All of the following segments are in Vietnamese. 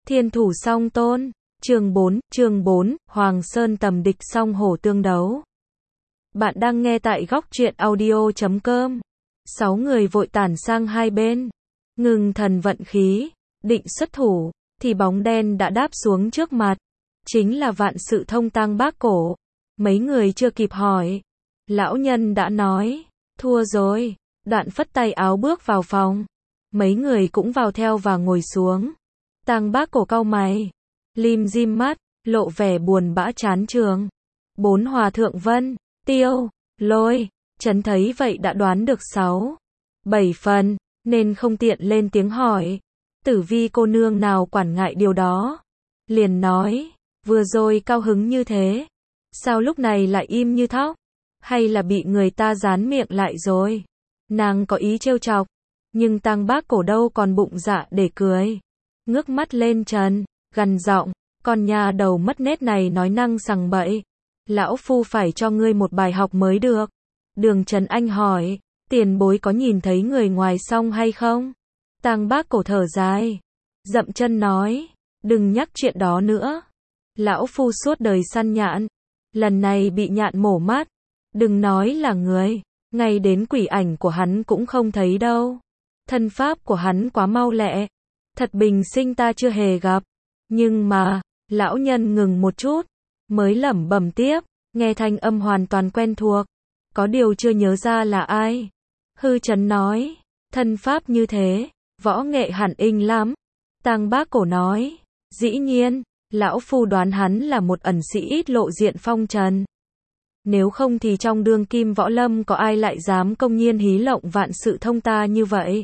Thiên thủ song tôn. Chương 4, Hoàng Sơn tầm địch song hổ tương đấu. Bạn đang nghe tại góc truyện audio.com. 6 người vội tản sang hai bên. Ngừng thần vận khí, định xuất thủ, thì bóng đen đã đáp xuống trước mặt. Chính là Vạn Sự Thông Tang Bác Cổ. Mấy người chưa kịp hỏi. Lão nhân đã nói, thua rồi. Đoạn phất tay áo bước vào phòng. Mấy người cũng vào theo và ngồi xuống. Tang Bác Cổ cau mày, lim dim mắt, lộ vẻ buồn bã chán trường. 4 hòa thượng Vân, Tiêu, Lôi, Trấn thấy vậy đã đoán được 6, 7 phần, nên không tiện lên tiếng hỏi. Tử Vi cô nương nào quản ngại điều đó. Liền nói, vừa rồi cao hứng như thế, sao lúc này lại im như thóc? Hay là bị người ta dán miệng lại rồi? Nàng có ý trêu chọc, nhưng Tang Bác Cổ đâu còn bụng dạ để cười. Ngước mắt lên trần, gằn giọng, con nhà đầu mất nết này nói năng sằng bậy. Lão phu phải cho ngươi một bài học mới được. Đường Trần Anh hỏi, tiền bối có nhìn thấy người ngoài xong hay không? Tang Bác Cổ thở dài, dậm chân nói, đừng nhắc chuyện đó nữa. Lão phu suốt đời săn nhạn, lần này bị nhạn mổ mắt. Đừng nói là người, ngay đến quỷ ảnh của hắn cũng không thấy đâu. Thân pháp của hắn quá mau lẹ, thật bình sinh ta chưa hề gặp. Nhưng mà, lão nhân ngừng một chút, mới lẩm bẩm tiếp, nghe thanh âm hoàn toàn quen thuộc, có điều chưa nhớ ra là ai. Hư Trấn nói, thân pháp như thế, võ nghệ hẳn inh lắm. Tang Bác Cổ nói, dĩ nhiên, lão phu đoán hắn là một ẩn sĩ ít lộ diện phong trần. Nếu không thì trong đương kim võ lâm có ai lại dám công nhiên hí lộng Vạn Sự Thông ta như vậy.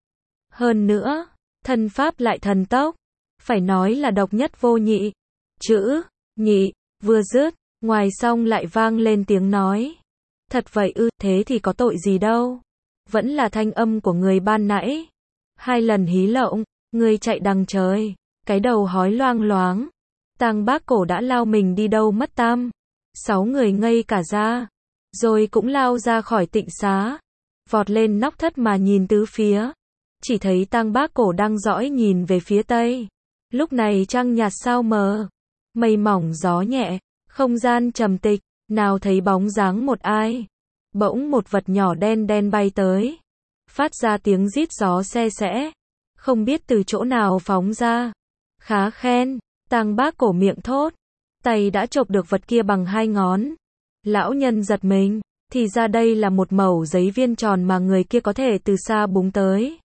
Hơn nữa, thân pháp lại thần tốc, phải nói là độc nhất vô nhị. Chữ nhị vừa dứt, ngoài xong lại vang lên tiếng nói, thật vậy ư? Thế thì có tội gì đâu, vẫn là thanh âm của người ban nãy. 2 lần hí lộng, người chạy đằng trời, cái đầu hói loang loáng. Tang Bác Cổ đã lao mình đi đâu mất tăm. 6 người ngây cả ra, rồi cũng lao ra khỏi tịnh xá, vọt lên nóc thất mà nhìn tứ phía. Chỉ thấy Tang Bác Cổ đang dõi nhìn về phía tây. Lúc này trăng nhạt sao mờ, mây mỏng gió nhẹ, không gian trầm tịch, nào thấy bóng dáng một ai. Bỗng một vật nhỏ đen đen bay tới, phát ra tiếng rít gió se sẽ, không biết từ chỗ nào phóng ra. Khá khen, Tang Bác Cổ miệng thốt, tay đã chộp được vật kia bằng 2 ngón. Lão nhân giật mình, thì ra đây là một mẩu giấy viên tròn mà người kia có thể từ xa búng tới.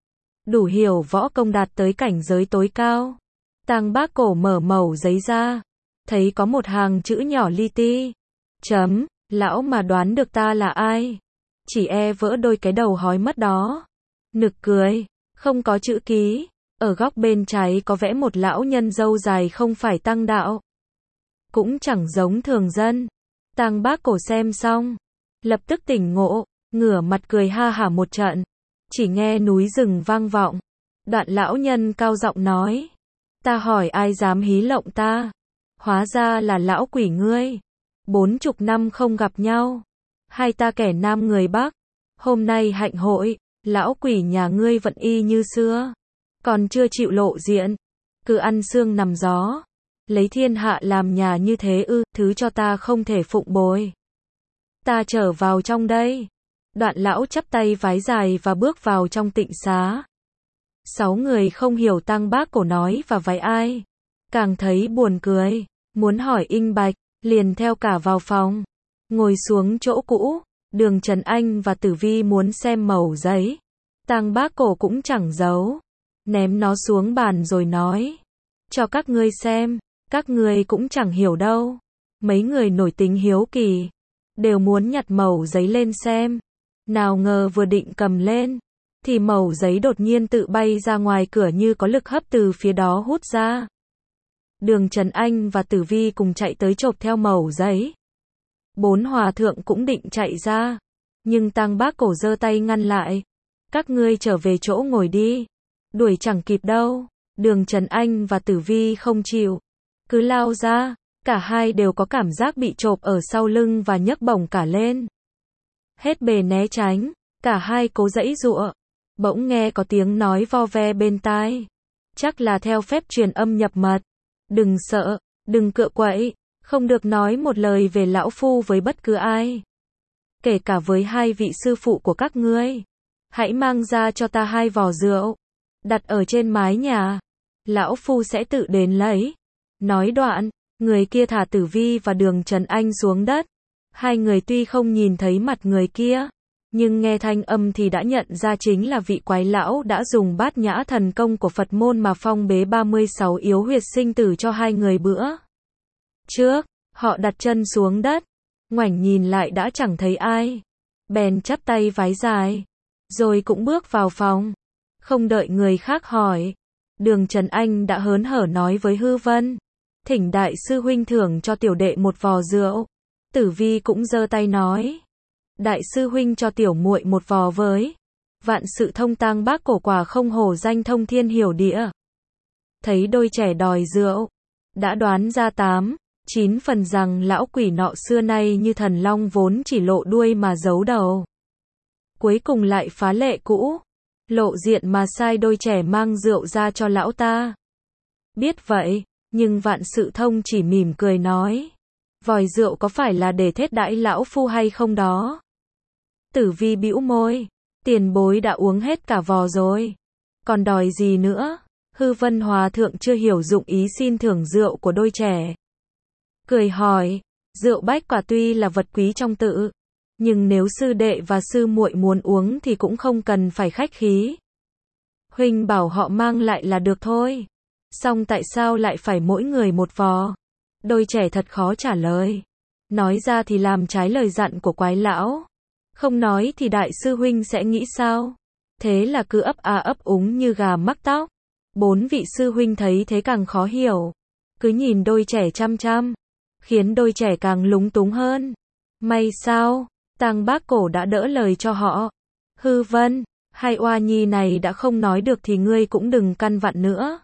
Đủ hiểu võ công đạt tới cảnh giới tối cao. Tang Bác Cổ mở mẩu giấy ra, thấy có một hàng chữ nhỏ li ti. Chấm, lão mà đoán được ta là ai, chỉ e vỡ đôi cái đầu hói mất đó. Nực cười, không có chữ ký. Ở góc bên trái có vẽ một lão nhân râu dài không phải tăng đạo, cũng chẳng giống thường dân. Tang Bác Cổ xem xong, lập tức tỉnh ngộ, ngửa mặt cười ha hả một trận. Chỉ nghe núi rừng vang vọng. Đoạn lão nhân cao giọng nói, ta hỏi ai dám hí lộng ta? Hóa ra là lão quỷ ngươi. 40 năm không gặp nhau, hai ta kẻ Nam người Bắc, hôm nay hạnh hội, lão quỷ nhà ngươi vẫn y như xưa, còn chưa chịu lộ diện, cứ ăn xương nằm gió, lấy thiên hạ làm nhà như thế ư? Thứ cho ta không thể phụng bồi, ta trở vào trong đây. Đoạn lão chắp tay vái dài và bước vào trong tịnh xá. 6 người không hiểu Tang Bác Cổ nói và vái ai, càng thấy buồn cười, muốn hỏi inh bạch, liền theo cả vào phòng, ngồi xuống chỗ cũ. Đường Trần Anh và Tử Vi muốn xem mẩu giấy, Tang Bác Cổ cũng chẳng giấu, ném nó xuống bàn rồi nói, cho các ngươi xem, các ngươi cũng chẳng hiểu đâu. Mấy người nổi tính hiếu kỳ, đều muốn nhặt mẩu giấy lên xem. Nào ngờ vừa định cầm lên, thì mẩu giấy đột nhiên tự bay ra ngoài cửa như có lực hấp từ phía đó hút ra. Đường Trần Anh và Tử Vi cùng chạy tới chộp theo mẩu giấy. 4 hòa thượng cũng định chạy ra, nhưng Tang Bác Cổ giơ tay ngăn lại. Các ngươi trở về chỗ ngồi đi, đuổi chẳng kịp đâu. Đường Trần Anh và Tử Vi không chịu, cứ lao ra. Cả hai đều có cảm giác bị chộp ở sau lưng và nhấc bổng cả lên. Hết bề né tránh, cả hai cố giãy giụa. Bỗng nghe có tiếng nói vo ve bên tai. Chắc là theo phép truyền âm nhập mật. Đừng sợ, đừng cựa quậy, không được nói một lời về lão phu với bất cứ ai. Kể cả với hai vị sư phụ của các ngươi. Hãy mang ra cho ta 2 vò rượu. Đặt ở trên mái nhà. Lão phu sẽ tự đến lấy. Nói đoạn, người kia thả Tử Vi và Đường Trần Anh xuống đất. Hai người tuy không nhìn thấy mặt người kia, nhưng nghe thanh âm thì đã nhận ra chính là vị quái lão đã dùng Bát Nhã thần công của Phật môn mà phong bế 36 yếu huyệt sinh tử cho hai người bữa trước. Họ đặt chân xuống đất, ngoảnh nhìn lại đã chẳng thấy ai. Bèn chắp tay vái dài, rồi cũng bước vào phòng. Không đợi người khác hỏi, Đường Trần Anh đã hớn hở nói với Hư Vân, thỉnh đại sư huynh thưởng cho tiểu đệ 1 vò rượu. Tử Vi cũng giơ tay nói, đại sư huynh cho tiểu muội 1 vò với. Vạn sự thông tang bác cổ quả không hổ danh thông thiên hiểu địa. Thấy đôi trẻ đòi rượu, đã đoán ra 8-9 phần rằng lão quỷ nọ xưa nay như thần long vốn chỉ lộ đuôi mà giấu đầu. Cuối cùng lại phá lệ cũ, lộ diện mà sai đôi trẻ mang rượu ra cho lão ta. Biết vậy, nhưng Vạn Sự Thông chỉ mỉm cười nói, vòi rượu có phải là để thết đãi lão phu hay không đó? Tử Vi bĩu môi, tiền bối đã uống hết cả vò rồi, còn đòi gì nữa? Hư Vân Hòa thượng chưa hiểu dụng ý xin thưởng rượu của đôi trẻ. Cười hỏi, rượu bách quả tuy là vật quý trong tự, nhưng nếu sư đệ và sư muội muốn uống thì cũng không cần phải khách khí. Huynh bảo họ mang lại là được thôi. Song tại sao lại phải mỗi người 1 vò? Đôi trẻ thật khó trả lời. Nói ra thì làm trái lời dặn của quái lão. Không nói thì đại sư huynh sẽ nghĩ sao? Thế là cứ ấp a ấp úng như gà mắc tóc. 4 vị sư huynh thấy thế càng khó hiểu. Cứ nhìn đôi trẻ chăm chăm, khiến đôi trẻ càng lúng túng hơn. May sao, Tang Bác Cổ đã đỡ lời cho họ. Hư Vân, hai oa nhi này đã không nói được thì ngươi cũng đừng căn vặn nữa.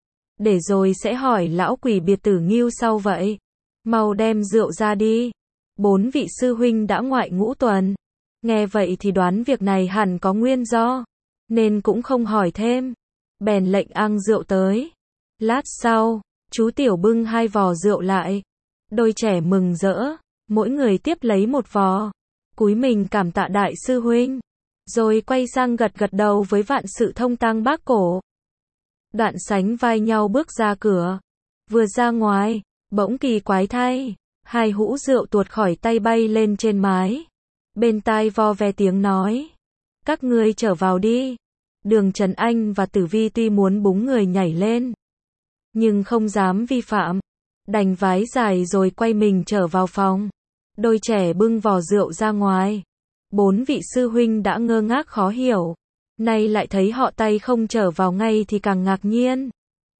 Để rồi sẽ hỏi lão quỷ biệt tử Ngưu sau vậy. Mau đem rượu ra đi. 4 vị sư huynh đã ngoại ngũ tuần. Nghe vậy thì đoán việc này hẳn có nguyên do, nên cũng không hỏi thêm. Bèn lệnh ăng rượu tới. Lát sau, chú tiểu bưng 2 vò rượu lại. Đôi trẻ mừng rỡ, mỗi người tiếp lấy 1 vò. Cúi mình cảm tạ đại sư huynh, rồi quay sang gật gật đầu với Vạn Sự Thông Tang Bác Cổ. Đoạn sánh vai nhau bước ra cửa. Vừa ra ngoài, bỗng kỳ quái thay, 2 hũ rượu tuột khỏi tay bay lên trên mái. Bên tai vo ve tiếng nói, các ngươi trở vào đi. Đường Trần Anh và Tử Vi tuy muốn búng người nhảy lên, nhưng không dám vi phạm, đành vái dài rồi quay mình trở vào phòng. Đôi trẻ bưng vò rượu ra ngoài. 4 vị sư huynh đã ngơ ngác khó hiểu, nay lại thấy họ tay không trở vào ngay thì càng ngạc nhiên.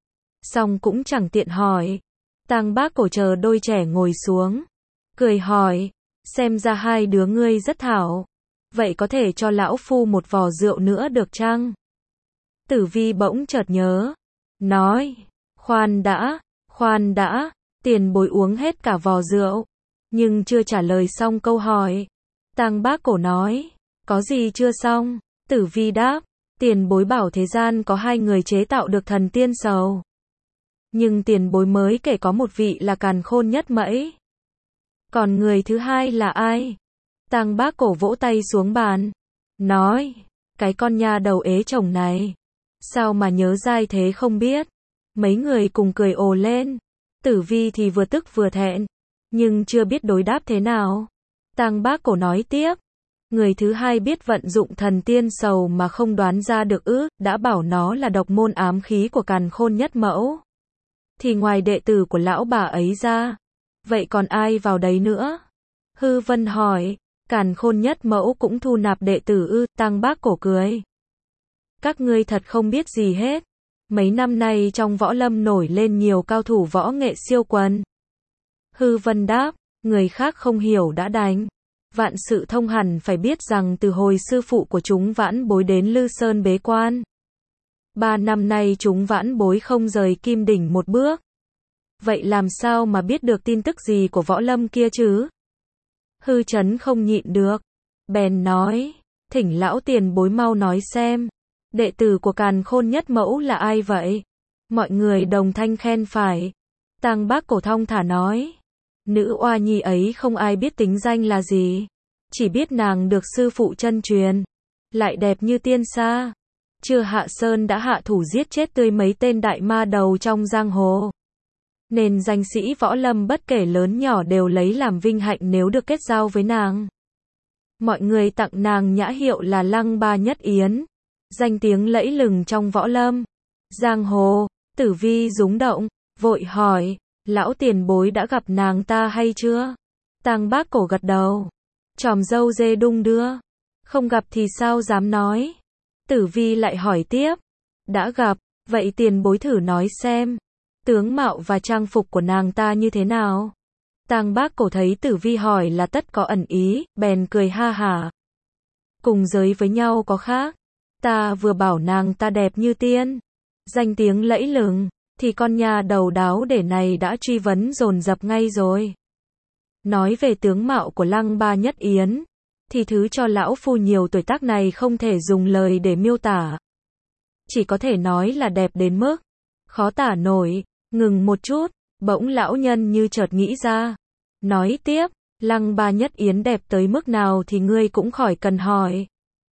Song cũng chẳng tiện hỏi. Tang Bác Cổ chờ đôi trẻ ngồi xuống, cười hỏi, xem ra 2 đứa ngươi rất thảo. Vậy có thể cho lão phu 1 vò rượu nữa được chăng? Tử Vi bỗng chợt nhớ, nói, khoan đã, tiền bối uống hết cả vò rượu. Nhưng chưa trả lời xong câu hỏi, Tang Bác Cổ nói, có gì chưa xong? Tử Vi đáp, tiền bối bảo thế gian có 2 người chế tạo được thần tiên sầu. Nhưng tiền bối mới kể có một vị là Càn Khôn Nhất Mẫy. Còn người thứ hai là ai? Tang Bác Cổ vỗ tay xuống bàn, nói, cái con nha đầu ế chồng này. Sao mà nhớ dai thế không biết? Mấy người cùng cười ồ lên. Tử Vi thì vừa tức vừa thẹn, nhưng chưa biết đối đáp thế nào. Tang Bác Cổ nói tiếp, người thứ hai biết vận dụng thần tiên sầu mà không đoán ra được đã bảo nó là độc môn ám khí của Càn Khôn Nhất Mẫu. Thì ngoài đệ tử của lão bà ấy ra, vậy còn ai vào đấy nữa? Hư Vân hỏi, Càn Khôn Nhất Mẫu cũng thu nạp đệ tử Tang Bác Cổ cười. Các ngươi thật không biết gì hết. Mấy năm nay trong võ lâm nổi lên nhiều cao thủ võ nghệ siêu quần. Hư Vân đáp, người khác không hiểu đã đành. Vạn Sự Thông hẳn phải biết rằng từ hồi sư phụ của chúng vãn bối đến Lư Sơn bế quan, 3 năm nay chúng vãn bối không rời Kim Đỉnh một bước. Vậy làm sao mà biết được tin tức gì của võ lâm kia chứ? Hư Chấn không nhịn được, bèn nói, thỉnh lão tiền bối mau nói xem, đệ tử của Càn Khôn Nhất Mẫu là ai vậy? Mọi người đồng thanh khen phải. Tang Bác Cổ thong thả nói. Nữ oa nhi ấy không ai biết tính danh là gì. Chỉ biết nàng được sư phụ chân truyền. Lại đẹp như tiên sa. Chưa hạ sơn đã hạ thủ giết chết tươi mấy tên đại ma đầu trong giang hồ. Nên danh sĩ võ lâm bất kể lớn nhỏ đều lấy làm vinh hạnh nếu được kết giao với nàng. Mọi người tặng nàng nhã hiệu là Lăng Ba Nhất Yến. Danh tiếng lẫy lừng trong võ lâm. Giang hồ. Tử Vi rúng động, vội hỏi, lão tiền bối đã gặp nàng ta hay chưa? Tang Bác Cổ gật đầu. Chòm râu dê đung đưa. Không gặp thì sao dám nói. Tử Vi lại hỏi tiếp. Đã gặp, vậy tiền bối thử nói xem. Tướng mạo và trang phục của nàng ta như thế nào? Tang Bác Cổ thấy Tử Vi hỏi là tất có ẩn ý, bèn cười ha hả. Cùng giới với nhau có khác. Ta vừa bảo nàng ta đẹp như tiên. Danh tiếng lẫy lừng, thì con nhà đầu đáo để này đã truy vấn dồn dập ngay rồi. Nói về tướng mạo của Lăng Ba Nhất Yến, thì thứ cho lão phu nhiều tuổi tác này không thể dùng lời để miêu tả. Chỉ có thể nói là đẹp đến mức khó tả nổi. Ngừng một chút, bỗng lão nhân như chợt nghĩ ra. Nói tiếp, Lăng Ba Nhất Yến đẹp tới mức nào thì ngươi cũng khỏi cần hỏi.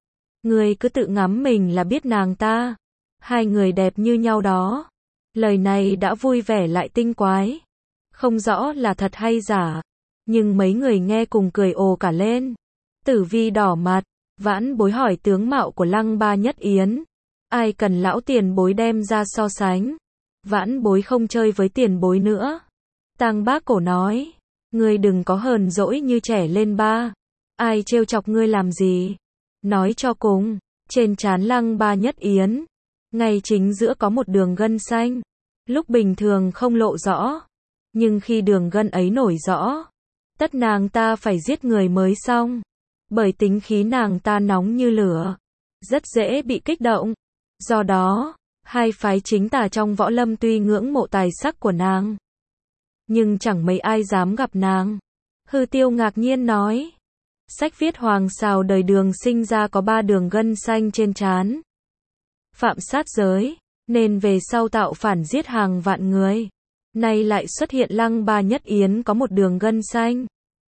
Ngươi cứ tự ngắm mình là biết nàng ta. Hai người đẹp như nhau đó. Lời này đã vui vẻ lại tinh quái. Không rõ là thật hay giả. Nhưng mấy người nghe cùng cười ồ cả lên. Tử Vi đỏ mặt. Vãn bối hỏi tướng mạo của Lăng Ba Nhất Yến. Ai cần lão tiền bối đem ra so sánh. Vãn bối không chơi với tiền bối nữa. Tang Bác Cổ nói. Ngươi đừng có hờn dỗi như trẻ lên ba. Ai trêu chọc ngươi làm gì. Nói cho cùng. Trên trán Lăng Ba Nhất Yến. Ngay chính giữa có một đường gân xanh. Lúc bình thường không lộ rõ. Nhưng khi đường gân ấy nổi rõ. Tất nàng ta phải giết người mới xong. Bởi tính khí nàng ta nóng như lửa. Rất dễ bị kích động. Do đó, hai phái chính tà trong võ lâm tuy ngưỡng mộ tài sắc của nàng. Nhưng chẳng mấy ai dám gặp nàng. Hư Tiêu ngạc nhiên nói. Sách viết hoàng sào đời Đường sinh ra có 3 đường gân xanh trên trán. Phạm sát giới, nên về sau tạo phản giết hàng vạn người. Nay lại xuất hiện Lăng Ba Nhất Yến có một đường gân xanh.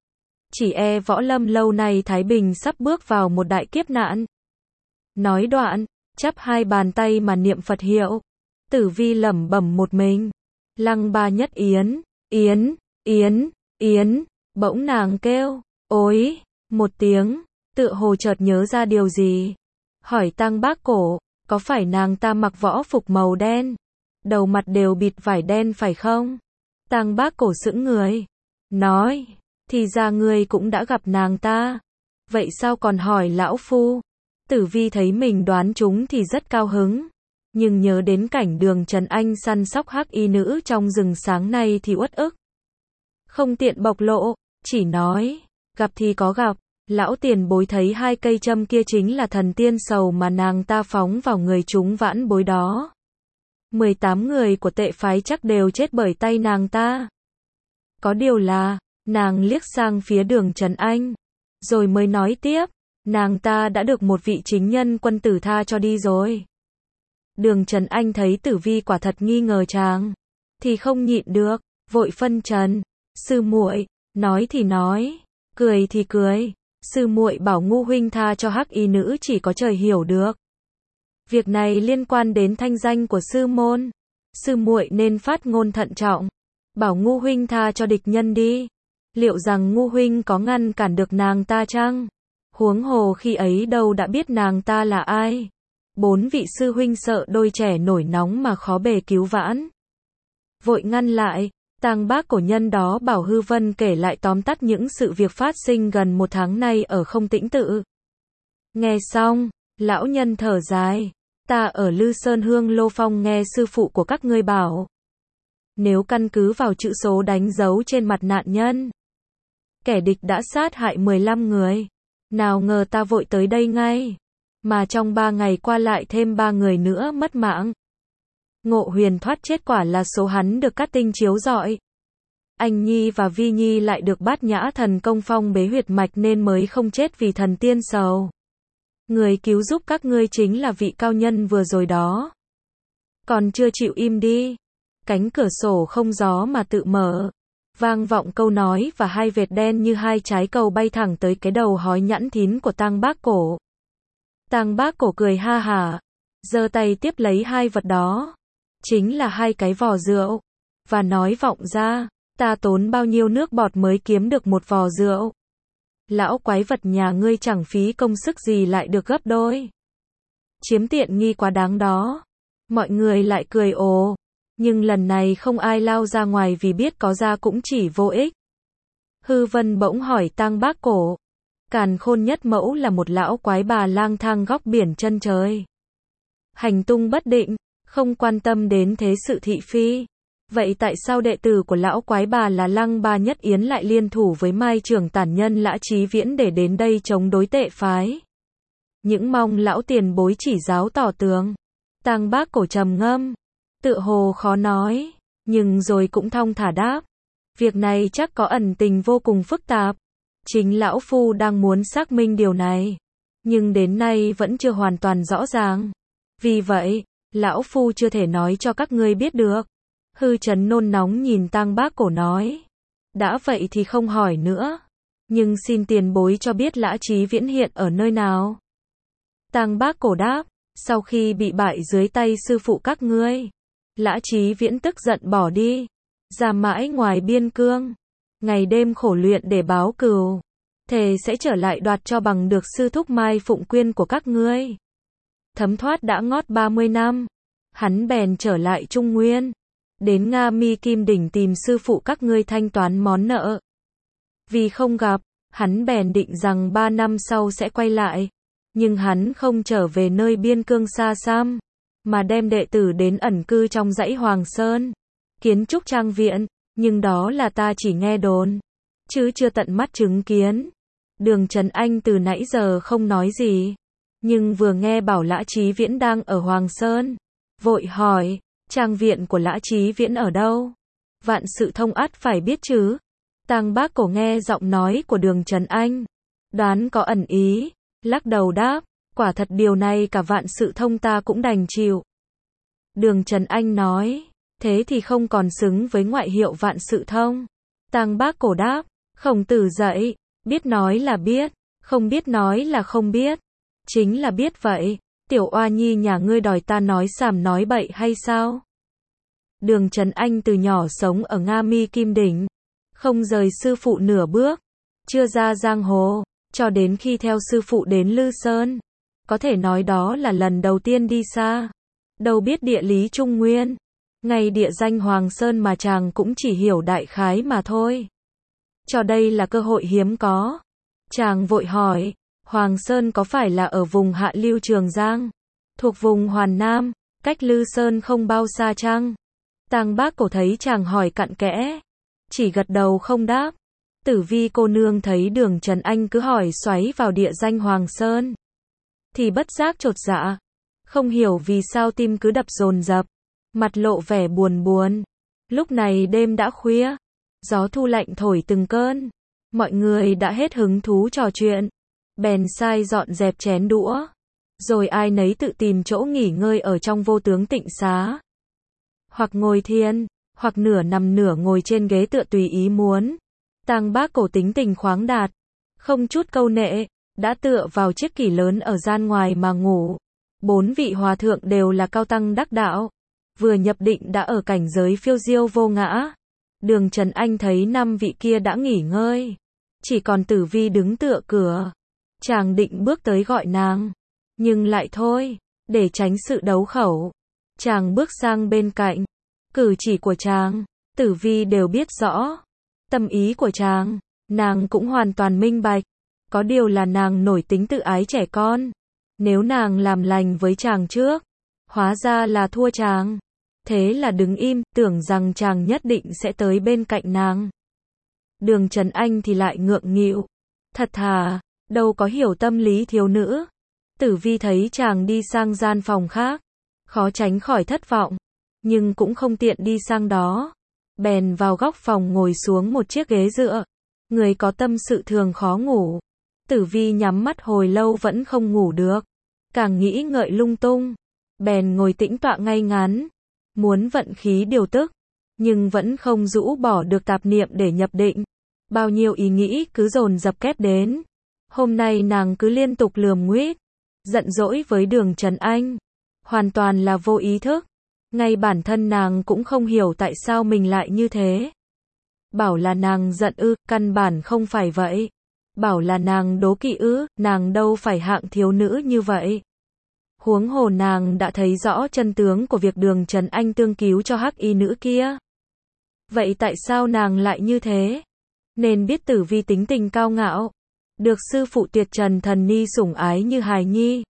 Chỉ e võ lâm lâu nay Thái Bình sắp bước vào một đại kiếp nạn. Nói đoạn, chắp hai bàn tay mà niệm Phật hiệu. Tử Vi lẩm bẩm một mình. Lăng Ba Nhất Yến, Yến, Yến, Yến, bỗng nàng kêu, ối, một tiếng, tựa hồ chợt nhớ ra điều gì. Hỏi Tang Bác Cổ, có phải nàng ta mặc võ phục màu đen, đầu mặt đều bịt vải đen phải không? Tang Bác Cổ sững người, nói, thì ra ngươi cũng đã gặp nàng ta. Vậy sao còn hỏi lão phu? Tử Vi thấy mình đoán chúng thì rất cao hứng. Nhưng nhớ đến cảnh Đường Trần Anh săn sóc hắc y nữ trong rừng sáng nay thì uất ức. Không tiện bộc lộ, chỉ nói, gặp thì có gặp, lão tiền bối thấy 2 cây châm kia chính là thần tiên sầu mà nàng ta phóng vào người chúng vãn bối đó. 18 người của tệ phái chắc đều chết bởi tay nàng ta. Có điều là, nàng liếc sang phía Đường Trần Anh, rồi mới nói tiếp, nàng ta đã được một vị chính nhân quân tử tha cho đi rồi. Đường Trần Anh thấy Tử Vi quả thật nghi ngờ chàng, thì không nhịn được, vội phân trần, sư muội, nói thì nói, cười thì cười, sư muội bảo ngu huynh tha cho hắc y nữ chỉ có trời hiểu được. Việc này liên quan đến thanh danh của sư môn, sư muội nên phát ngôn thận trọng, bảo ngu huynh tha cho địch nhân đi. Liệu rằng ngu huynh có ngăn cản được nàng ta chăng? Huống hồ khi ấy đâu đã biết nàng ta là ai. 4 vị sư huynh sợ đôi trẻ nổi nóng mà khó bề cứu vãn. Vội ngăn lại, Tang Bác Cổ nhân đó bảo Hư Vân kể lại tóm tắt những sự việc phát sinh gần 1 tháng nay ở Không Tĩnh Tự. Nghe xong, lão nhân thở dài, ta ở Lư Sơn Hương Lô Phong nghe sư phụ của các ngươi bảo. Nếu căn cứ vào chữ số đánh dấu trên mặt nạn nhân, kẻ địch đã sát hại 15 người. Nào ngờ ta vội tới đây ngay. Mà trong 3 ngày qua lại thêm 3 người nữa mất mạng. Ngộ Huyền thoát chết quả là số hắn được cát tinh chiếu rọi. Anh Nhi và Vi Nhi lại được Bát Nhã thần công phong bế huyệt mạch nên mới không chết vì thần tiên sầu. Người cứu giúp các ngươi chính là vị cao nhân vừa rồi đó. Còn chưa chịu im đi. Cánh cửa sổ không gió mà tự mở. Vang vọng câu nói và hai vệt đen như hai trái cầu bay thẳng tới cái đầu hói nhẵn thín của Tang Bác Cổ. Tang Bác Cổ cười ha hả, giơ tay tiếp lấy hai vật đó. Chính là hai cái vò rượu. Và nói vọng ra, ta tốn bao nhiêu nước bọt mới kiếm được một vò rượu. Lão quái vật nhà ngươi chẳng phí công sức gì lại được gấp đôi. Chiếm tiện nghi quá đáng đó. Mọi người lại cười ồ. Nhưng lần này không ai lao ra ngoài vì biết có ra cũng chỉ vô ích. Hư Vân bỗng hỏi Tang Bác Cổ. Càn Khôn Nhất Mẫu là một lão quái bà lang thang góc biển chân trời. Hành tung bất định, không quan tâm đến thế sự thị phi. Vậy tại sao đệ tử của lão quái bà là Lăng Ba Nhất Yến lại liên thủ với Mai Trưởng tản nhân Lã Chí Viễn để đến đây chống đối tệ phái? Những mong lão tiền bối chỉ giáo tỏ tường. Tang Bác Cổ trầm ngâm, tựa hồ khó nói, nhưng rồi cũng thong thả đáp. Việc này chắc có ẩn tình vô cùng phức tạp. Chính lão phu đang muốn xác minh điều này, nhưng đến nay vẫn chưa hoàn toàn rõ ràng. Vì vậy, lão phu chưa thể nói cho các ngươi biết được. Hư Trấn nôn nóng nhìn Tang Bác Cổ nói. Đã vậy thì không hỏi nữa. Nhưng xin tiền bối cho biết Lã Chí Viễn hiện ở nơi nào. Tang Bác Cổ đáp. Sau khi bị bại dưới tay sư phụ các ngươi, Lã Chí Viễn tức giận bỏ đi. Ra mãi ngoài biên cương. Ngày đêm khổ luyện để báo cừu. Thề sẽ trở lại đoạt cho bằng được sư thúc Mai Phụng Quyên của các ngươi. Thấm thoát đã ngót 30 năm. Hắn bèn trở lại Trung Nguyên. Đến Nga Mi Kim Đỉnh tìm sư phụ các ngươi thanh toán món nợ. Vì không gặp, hắn bèn định rằng 3 năm sau sẽ quay lại. Nhưng hắn không trở về nơi biên cương xa xăm, mà đem đệ tử đến ẩn cư trong dãy Hoàng Sơn, kiến trúc trang viện, nhưng đó là ta chỉ nghe đồn, chứ chưa tận mắt chứng kiến. Đường Trần Anh từ nãy giờ không nói gì, nhưng vừa nghe bảo Lã Chí Viễn đang ở Hoàng Sơn, vội hỏi, trang viện của Lã Chí Viễn ở đâu? Vạn Sự Thông ắt phải biết chứ. Tang Bác Cổ nghe giọng nói của Đường Trần Anh, đoán có ẩn ý, lắc đầu đáp, quả thật điều này cả Vạn Sự Thông ta cũng đành chịu. Đường Trần Anh nói, thế thì không còn xứng với ngoại hiệu Vạn Sự Thông. Tang Bác Cổ đáp, Khổng Tử dạy, biết nói là biết, không biết nói là không biết. Chính là biết vậy, tiểu oa nhi nhà ngươi đòi ta nói sàm nói bậy hay sao? Đường Trần Anh từ nhỏ sống ở Nga Mi Kim Đỉnh, không rời sư phụ nửa bước, chưa ra giang hồ, cho đến khi theo sư phụ đến Lư Sơn. Có thể nói đó là lần đầu tiên đi xa. Đâu biết địa lý Trung Nguyên, ngay địa danh Hoàng Sơn mà chàng cũng chỉ hiểu đại khái mà thôi. Cho đây là cơ hội hiếm có. Chàng vội hỏi, Hoàng Sơn có phải là ở vùng hạ lưu Trường Giang, thuộc vùng Hoàn Nam, cách Lư Sơn không bao xa chăng? Tang Bác Cổ thấy chàng hỏi cặn kẽ, chỉ gật đầu không đáp. Tử Vi cô nương thấy Đường Trần Anh cứ hỏi xoáy vào địa danh Hoàng Sơn, thì bất giác chột dạ, không hiểu vì sao tim cứ đập dồn dập, mặt lộ vẻ buồn buồn. Lúc này đêm đã khuya, gió thu lạnh thổi từng cơn, mọi người đã hết hứng thú trò chuyện, bèn sai dọn dẹp chén đũa, rồi ai nấy tự tìm chỗ nghỉ ngơi ở trong Vô Tướng Tịnh Xá. Hoặc ngồi thiền, hoặc nửa nằm nửa ngồi trên ghế tựa tùy ý muốn. Tang Bác Cổ tính tình khoáng đạt, không chút câu nệ, đã tựa vào chiếc kỷ lớn ở gian ngoài mà ngủ. 4 vị hòa thượng đều là cao tăng đắc đạo, vừa nhập định đã ở cảnh giới phiêu diêu vô ngã. Đường Trần Anh thấy 5 vị kia đã nghỉ ngơi, chỉ còn Tử Vi đứng tựa cửa. Chàng định bước tới gọi nàng, nhưng lại thôi, để tránh sự đấu khẩu. Chàng bước sang bên cạnh, cử chỉ của chàng, Tử Vi đều biết rõ. Tâm ý của chàng, nàng cũng hoàn toàn minh bạch. Có điều là nàng nổi tính tự ái trẻ con. Nếu nàng làm lành với chàng trước, hóa ra là thua chàng. Thế là đứng im, tưởng rằng chàng nhất định sẽ tới bên cạnh nàng. Đường Trần Anh thì lại ngượng nghịu. Thật thà, đâu có hiểu tâm lý thiếu nữ. Tử Vi thấy chàng đi sang gian phòng khác, khó tránh khỏi thất vọng, nhưng cũng không tiện đi sang đó. Bèn vào góc phòng ngồi xuống một chiếc ghế dựa. Người có tâm sự thường khó ngủ. Tử Vi nhắm mắt hồi lâu vẫn không ngủ được, càng nghĩ ngợi lung tung. Bèn ngồi tĩnh tọa ngay ngắn, muốn vận khí điều tức, nhưng vẫn không rũ bỏ được tạp niệm để nhập định. Bao nhiêu ý nghĩ cứ dồn dập kép đến. Hôm nay nàng cứ liên tục lườm nguýt, giận dỗi với Đường Trần Anh. Hoàn toàn là vô ý thức. Ngay bản thân nàng cũng không hiểu tại sao mình lại như thế. Bảo là nàng giận ư, căn bản không phải vậy. Bảo là nàng đố kỵ ư, nàng đâu phải hạng thiếu nữ như vậy. Huống hồ nàng đã thấy rõ chân tướng của việc Đường Trần Anh tương cứu cho hắc y nữ kia. Vậy tại sao nàng lại như thế? Nên biết Tử Vi tính tình cao ngạo, được sư phụ Tuyệt Trần Thần Ni sủng ái như hài nhi.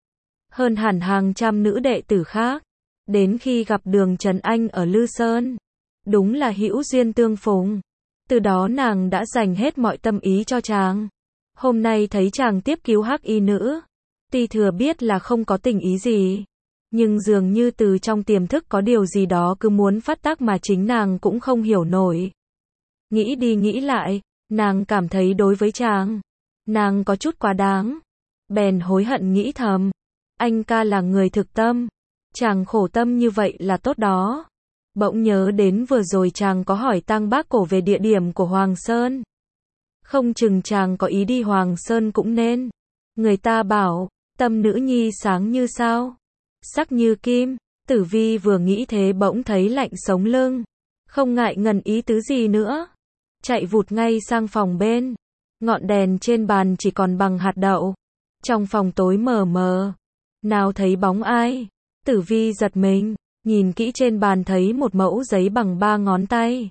Hơn hẳn hàng trăm nữ đệ tử khác. Đến khi gặp Đường Trần Anh ở Lư Sơn, đúng là hữu duyên tương phùng. Từ đó nàng đã dành hết mọi tâm ý cho chàng. Hôm nay thấy chàng tiếp cứu hắc y nữ, tuy thừa biết là không có tình ý gì, nhưng dường như từ trong tiềm thức có điều gì đó cứ muốn phát tác mà chính nàng cũng không hiểu nổi. Nghĩ đi nghĩ lại, nàng cảm thấy đối với chàng, nàng có chút quá đáng. Bèn hối hận nghĩ thầm, anh ca là người thực tâm, chàng khổ tâm như vậy là tốt đó. Bỗng nhớ đến vừa rồi chàng có hỏi Tang Bác Cổ về địa điểm của Hoàng Sơn. Không chừng chàng có ý đi Hoàng Sơn cũng nên. Người ta bảo, tâm nữ nhi sáng như sao, sắc như kim. Tử Vi vừa nghĩ thế bỗng thấy lạnh sống lưng. Không ngại ngần ý tứ gì nữa, chạy vụt ngay sang phòng bên. Ngọn đèn trên bàn chỉ còn bằng hạt đậu. Trong phòng tối mờ mờ, nào thấy bóng ai. Tử Vi giật mình, nhìn kỹ trên bàn thấy một mẫu giấy bằng 3 ngón tay.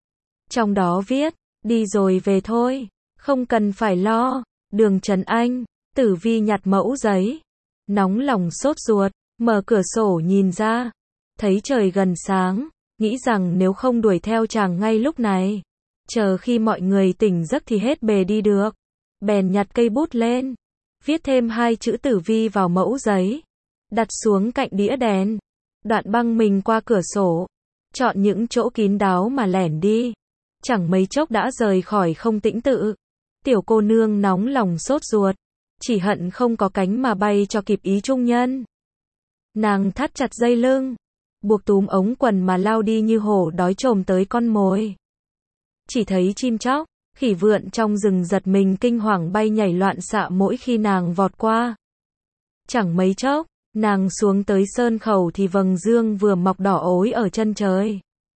Trong đó viết, đi rồi về thôi, không cần phải lo. Đường Trần Anh. Tử Vi nhặt mẫu giấy, nóng lòng sốt ruột, mở cửa sổ nhìn ra, thấy trời gần sáng, nghĩ rằng nếu không đuổi theo chàng ngay lúc này, chờ khi mọi người tỉnh giấc thì hết bề đi được. Bèn nhặt cây bút lên, viết thêm 2 chữ Tử Vi vào mẫu giấy, đặt xuống cạnh đĩa đèn, đoạn băng mình qua cửa sổ, chọn những chỗ kín đáo mà lẻn đi. Chẳng mấy chốc đã rời khỏi không tĩnh tự. Tiểu cô nương nóng lòng sốt ruột, chỉ hận không có cánh mà bay cho kịp ý trung nhân. Nàng thắt chặt dây lưng, buộc túm ống quần mà lao đi như hổ đói chồm tới con mồi. Chỉ thấy chim chóc, khỉ vượn trong rừng giật mình kinh hoàng bay nhảy loạn xạ mỗi khi nàng vọt qua. Chẳng mấy chốc, nàng xuống tới sơn khẩu thì vầng dương vừa mọc đỏ ối ở chân trời.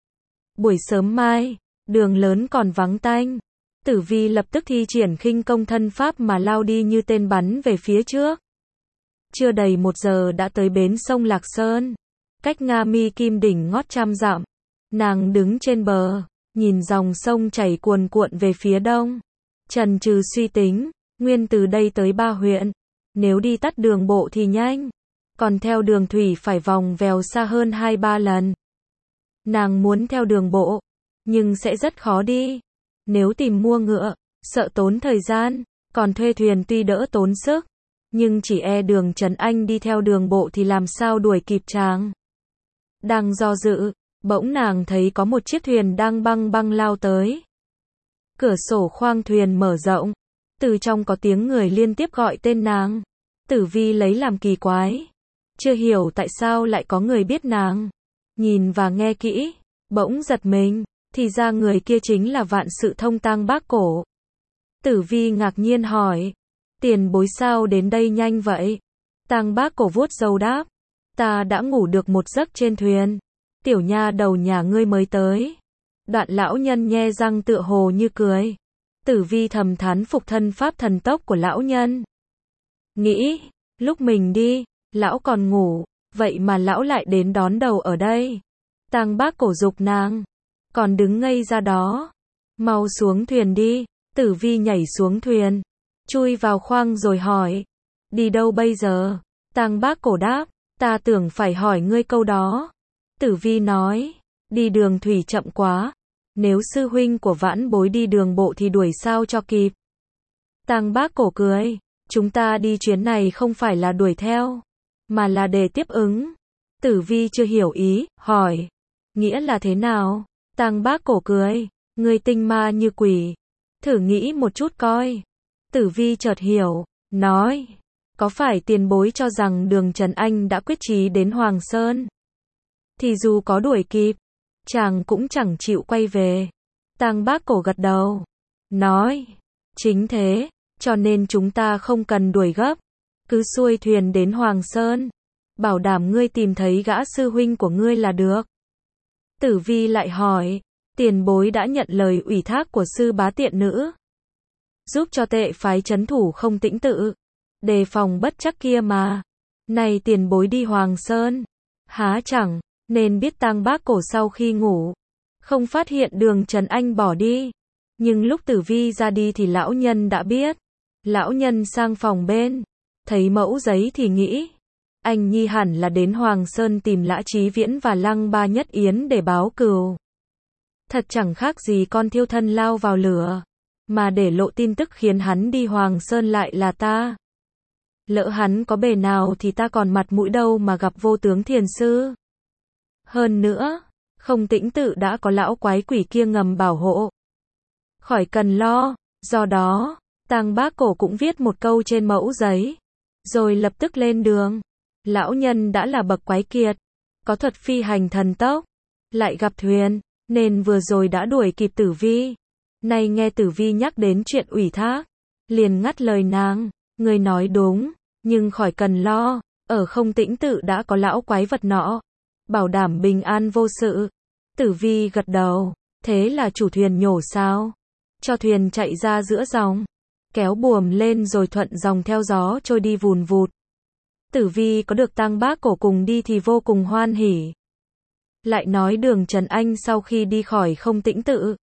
Buổi sớm mai, đường lớn còn vắng tanh. Tử Vi lập tức thi triển khinh công thân pháp mà lao đi như tên bắn về phía trước. Chưa đầy 1 giờ đã tới bến sông Lạc Sơn, cách Nga Mi Kim Đỉnh ngót trăm dặm. Nàng đứng trên bờ, nhìn dòng sông chảy cuồn cuộn về phía đông. Chần chừ suy tính, nguyên từ đây tới 3 huyện. Nếu đi tắt đường bộ thì nhanh, còn theo đường thủy phải vòng vèo xa hơn 2-3 lần. Nàng muốn theo đường bộ, nhưng sẽ rất khó đi. Nếu tìm mua ngựa, sợ tốn thời gian, còn thuê thuyền tuy đỡ tốn sức, nhưng chỉ e Đường Trần Anh đi theo đường bộ thì làm sao đuổi kịp chàng. Đang do dự, bỗng nàng thấy có một chiếc thuyền đang băng băng lao tới. Cửa sổ khoang thuyền mở rộng, từ trong có tiếng người liên tiếp gọi tên nàng. Tử Vi lấy làm kỳ quái, chưa hiểu tại sao lại có người biết nàng. Nhìn và nghe kỹ, bỗng giật mình, thì ra người kia chính là Vạn Sự Thông Tang Bác Cổ. Tử Vi ngạc nhiên hỏi, tiền bối sao đến đây nhanh vậy? Tang Bác Cổ vuốt râu đáp, ta đã ngủ được một giấc trên thuyền. Tiểu nha đầu nhà ngươi mới tới. Đoạn lão nhân nhe răng tựa hồ như cười. Tử Vi thầm thán phục thân pháp thần tốc của lão nhân. Nghĩ, lúc mình đi, lão còn ngủ, vậy mà lão lại đến đón đầu ở đây. Tang Bác Cổ giục nàng, còn đứng ngây ra đó. Mau xuống thuyền đi. Tử Vi nhảy xuống thuyền, chui vào khoang rồi hỏi, đi đâu bây giờ? Tang Bác Cổ đáp, ta tưởng phải hỏi ngươi câu đó. Tử Vi nói, đi đường thủy chậm quá, nếu sư huynh của vãn bối đi đường bộ thì đuổi sao cho kịp. Tang Bác Cổ cười, chúng ta đi chuyến này không phải là đuổi theo, mà là để tiếp ứng. Tử Vi chưa hiểu ý, hỏi, nghĩa là thế nào? Tang Bác Cổ cười, ngươi tinh ma như quỷ, thử nghĩ một chút coi. Tử Vi chợt hiểu, nói, có phải tiền bối cho rằng Đường Trần Anh đã quyết chí đến Hoàng Sơn? thì dù có đuổi kịp, chàng cũng chẳng chịu quay về. Tang Bác Cổ gật đầu, nói, chính thế, cho nên chúng ta không cần đuổi gấp, cứ xuôi thuyền đến Hoàng Sơn, bảo đảm ngươi tìm thấy gã sư huynh của ngươi là được. Tử Vi lại hỏi, tiền bối đã nhận lời ủy thác của sư bá tiện nữ, giúp cho tệ phái trấn thủ Không Tĩnh Tự, đề phòng bất trắc kia mà. Này tiền bối đi Hoàng Sơn, há chẳng nên biết Tang Bác Cổ sau khi ngủ, không phát hiện Đường Trần Anh bỏ đi. Nhưng lúc Tử Vi ra đi thì lão nhân đã biết. Lão nhân sang phòng bên, thấy mẫu giấy thì nghĩ, anh nhi hẳn là đến Hoàng Sơn tìm Lã Chí Viễn và Lăng Ba Nhất Yến để báo cừu. Thật chẳng khác gì con thiêu thân lao vào lửa, mà để lộ tin tức khiến hắn đi Hoàng Sơn lại là ta. Lỡ hắn có bề nào thì ta còn mặt mũi đâu mà gặp Vô Tướng Thiền Sư. Hơn nữa, Không Tĩnh Tự đã có lão quái quỷ kia ngầm bảo hộ. Khỏi cần lo, do đó, Tang Bác Cổ cũng viết một câu trên mẫu giấy, rồi lập tức lên đường. Lão nhân đã là bậc quái kiệt, có thuật phi hành thần tốc, lại gặp thuyền, nên vừa rồi đã đuổi kịp Tử Vi. Nay nghe Tử Vi nhắc đến chuyện ủy thác, liền ngắt lời nàng, người nói đúng, nhưng khỏi cần lo, ở Không Tĩnh Tự đã có lão quái vật nọ, bảo đảm bình an vô sự. Tử Vi gật đầu, thế là chủ thuyền nhổ sao, cho thuyền chạy ra giữa dòng, kéo buồm lên rồi thuận dòng theo gió trôi đi vùn vụt. Tử Vi có được Tang Bác Cổ cùng đi thì vô cùng hoan hỉ. Lại nói Đường Trần Anh sau khi đi khỏi Không Tĩnh Tự,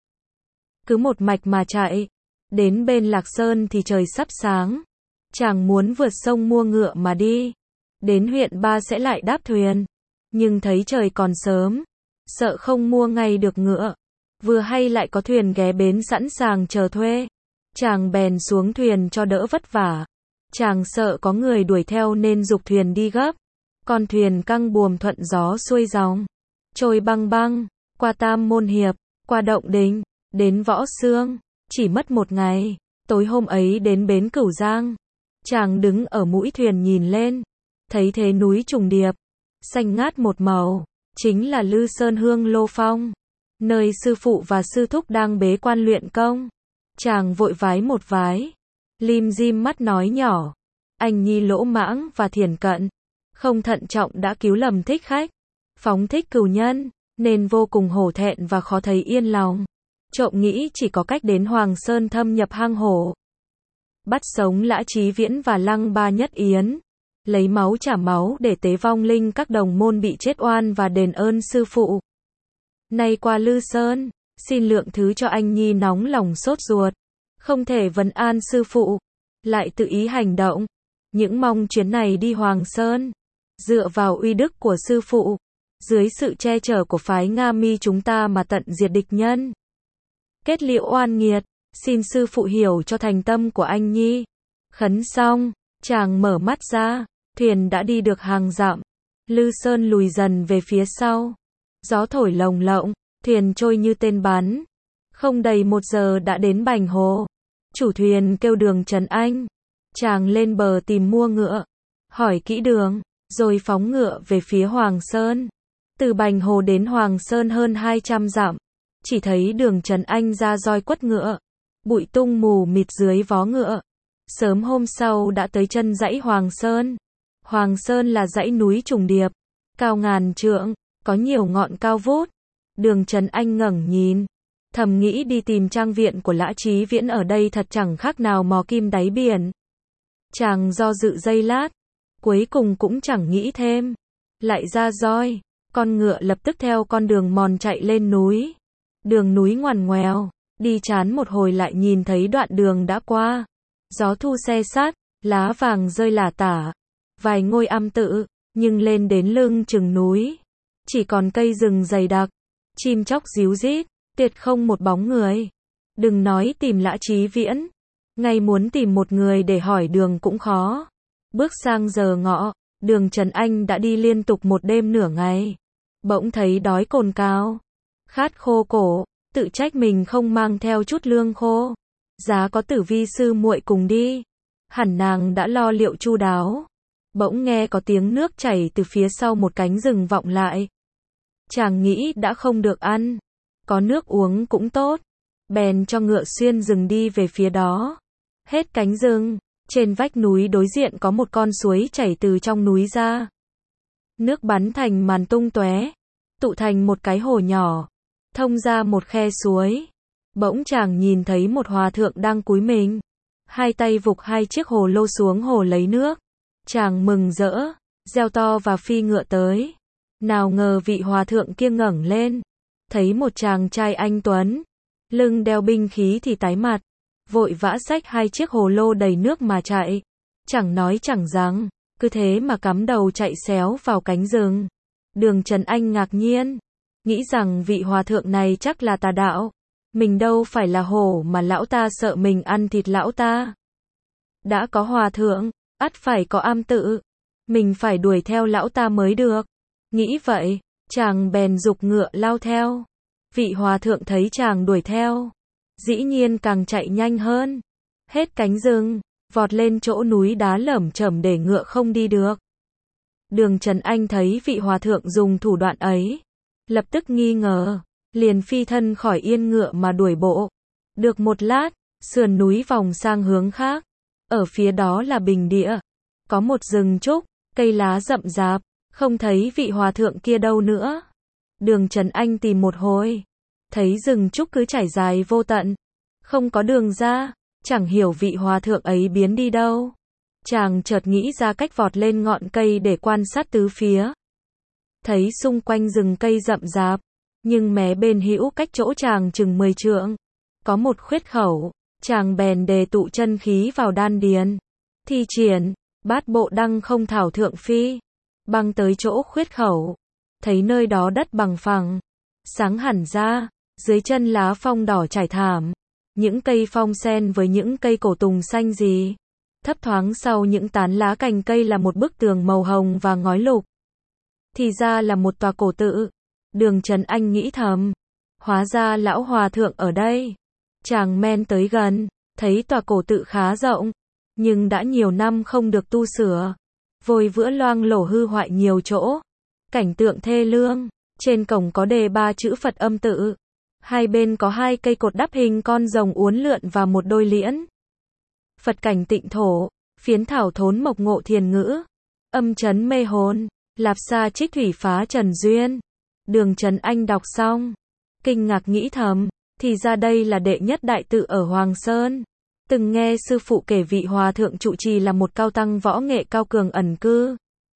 cứ một mạch mà chạy, đến bên Lạc Sơn thì trời sắp sáng. Chàng muốn vượt sông mua ngựa mà đi, đến huyện Ba sẽ lại đáp thuyền, nhưng thấy trời còn sớm, sợ không mua ngay được ngựa, vừa hay lại có thuyền ghé bến sẵn sàng chờ thuê. Chàng bèn xuống thuyền cho đỡ vất vả. Chàng sợ có người đuổi theo nên giục thuyền đi gấp. Con thuyền căng buồm thuận gió xuôi dòng, trôi băng băng, qua Tam Môn Hiệp, qua Động Đình, đến Võ Xương, chỉ mất một ngày. Tối hôm ấy đến bến Cửu Giang. Chàng đứng ở mũi thuyền nhìn lên, thấy thế núi trùng điệp, xanh ngát một màu, chính là Lư Sơn Hương Lô Phong, nơi sư phụ và sư thúc đang bế quan luyện công. Chàng vội vái một vái, lim dim mắt nói nhỏ, anh nhi lỗ mãng và thiển cận, không thận trọng đã cứu lầm thích khách, phóng thích cừu nhân, nên vô cùng hổ thẹn và khó thấy yên lòng. Trộm nghĩ chỉ có cách đến Hoàng Sơn thâm nhập hang hổ, bắt sống Lã Chí Viễn và Lăng Ba Nhất Yến, lấy máu trả máu để tế vong linh các đồng môn bị chết oan và đền ơn sư phụ. Nay qua Lư Sơn, xin lượng thứ cho anh nhi nóng lòng sốt ruột, không thể vấn an sư phụ, lại tự ý hành động. Những mong chuyến này đi Hoàng Sơn, dựa vào uy đức của sư phụ, dưới sự che chở của phái Nga Mi chúng ta mà tận diệt địch nhân, kết liễu oan nghiệt, xin sư phụ hiểu cho thành tâm của anh nhi. Khấn xong, chàng mở mắt ra, thuyền đã đi được hàng dặm, Lư Sơn lùi dần về phía sau, gió thổi lồng lộng, thuyền trôi như tên bắn, không đầy 1 giờ đã đến Bành Hồ. Chủ thuyền kêu Đường Trần Anh, chàng lên bờ tìm mua ngựa, hỏi kỹ đường, rồi phóng ngựa về phía Hoàng Sơn. Từ Bành Hồ đến Hoàng Sơn hơn 200 dặm, chỉ thấy Đường Trần Anh ra roi quất ngựa, bụi tung mù mịt dưới vó ngựa. Sớm hôm sau đã tới chân dãy Hoàng Sơn. Hoàng Sơn là dãy núi trùng điệp, cao ngàn trượng, có nhiều ngọn cao vút. Đường Trần Anh ngẩng nhìn, thầm nghĩ đi tìm trang viện của Lã Chí Viễn ở đây thật chẳng khác nào mò kim đáy biển. Chàng do dự giây lát, cuối cùng cũng chẳng nghĩ thêm, lại ra roi, con ngựa lập tức theo con đường mòn chạy lên núi. Đường núi ngoằn ngoèo, đi chán một hồi lại nhìn thấy đoạn đường đã qua. Gió thu se sát, lá vàng rơi lả tả, vài ngôi am tự, nhưng lên đến lưng chừng núi, chỉ còn cây rừng dày đặc, chim chóc ríu rít, tuyệt không một bóng người. Đừng nói tìm Lã Chí Viễn, ngay muốn tìm một người để hỏi đường cũng khó. Bước sang giờ ngọ, Đường Trần Anh đã đi liên tục một đêm nửa ngày, bỗng thấy đói cồn cào, khát khô cổ, tự trách mình không mang theo chút lương khô. Giá có Tử Vi sư muội cùng đi, hẳn nàng đã lo liệu chu đáo. Bỗng nghe có tiếng nước chảy từ phía sau một cánh rừng vọng lại. Chàng nghĩ đã không được ăn, có nước uống cũng tốt, bèn cho ngựa xuyên rừng đi về phía đó. Hết cánh rừng, trên vách núi đối diện có một con suối chảy từ trong núi ra. Nước bắn thành màn tung tóe, tụ thành một cái hồ nhỏ, thông ra một khe suối. Bỗng chàng nhìn thấy một hòa thượng đang cúi mình, hai tay vục hai chiếc hồ lô xuống hồ lấy nước. Chàng mừng rỡ, reo to và phi ngựa tới. Nào ngờ vị hòa thượng kia ngẩng lên, thấy một chàng trai anh tuấn, lưng đeo binh khí thì tái mặt, vội vã xách hai chiếc hồ lô đầy nước mà chạy. Chẳng nói chẳng rằng, cứ thế mà cắm đầu chạy xéo vào cánh rừng. Đường Trần Anh ngạc nhiên, nghĩ rằng vị hòa thượng này chắc là tà đạo. Mình đâu phải là hổ mà lão ta sợ mình ăn thịt lão ta. Đã có hòa thượng, ắt phải có am tự. Mình phải đuổi theo lão ta mới được. Nghĩ vậy, chàng bèn giục ngựa lao theo. Vị hòa thượng thấy chàng đuổi theo, dĩ nhiên càng chạy nhanh hơn. Hết cánh rừng, vọt lên chỗ núi đá lởm chởm để ngựa không đi được. Đường Trần Anh thấy vị hòa thượng dùng thủ đoạn ấy, lập tức nghi ngờ, liền phi thân khỏi yên ngựa mà đuổi bộ. Được một lát, sườn núi vòng sang hướng khác, ở phía đó là bình địa, có một rừng trúc, cây lá rậm rạp, không thấy vị hòa thượng kia đâu nữa. Đường Trần Anh tìm một hồi, thấy rừng trúc cứ trải dài vô tận, không có đường ra, chẳng hiểu vị hòa thượng ấy biến đi đâu. Chàng chợt nghĩ ra cách vọt lên ngọn cây để quan sát tứ phía. Thấy xung quanh rừng cây rậm rạp, nhưng mé bên hữu cách chỗ chàng chừng 10 trượng, có một khuyết khẩu, chàng bèn đề tụ chân khí vào đan điền, thi triển Bát Bộ Đăng Không Thảo Thượng Phi, băng tới chỗ khuyết khẩu, thấy nơi đó đất bằng phẳng, sáng hẳn ra, dưới chân lá phong đỏ trải thảm, những cây phong sen với những cây cổ tùng xanh gì, thấp thoáng sau những tán lá cành cây là một bức tường màu hồng và ngói lục. Thì ra là một tòa cổ tự. Đường Trần Anh nghĩ thầm, hóa ra lão hòa thượng ở đây. Chàng men tới gần, thấy tòa cổ tự khá rộng, nhưng đã nhiều năm không được tu sửa, vôi vữa loang lổ hư hoại nhiều chỗ. Cảnh tượng thê lương, trên cổng có đề 3 chữ Phật âm tự, hai bên có hai cây cột đắp hình con rồng uốn lượn và một đôi liễn. Phật cảnh tịnh thổ, phiến thảo thốn mộc ngộ thiền ngữ, âm chấn mê hồn, lạp sa trích thủy phá trần duyên. Đường Trần Anh đọc xong, kinh ngạc nghĩ thầm, thì ra đây là đệ nhất đại tự ở Hoàng Sơn. Từng nghe sư phụ kể vị hòa thượng trụ trì là một cao tăng võ nghệ cao cường ẩn cư,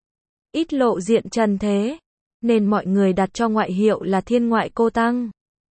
ít lộ diện trần thế, nên mọi người đặt cho ngoại hiệu là Thiên Ngoại Cô Tăng.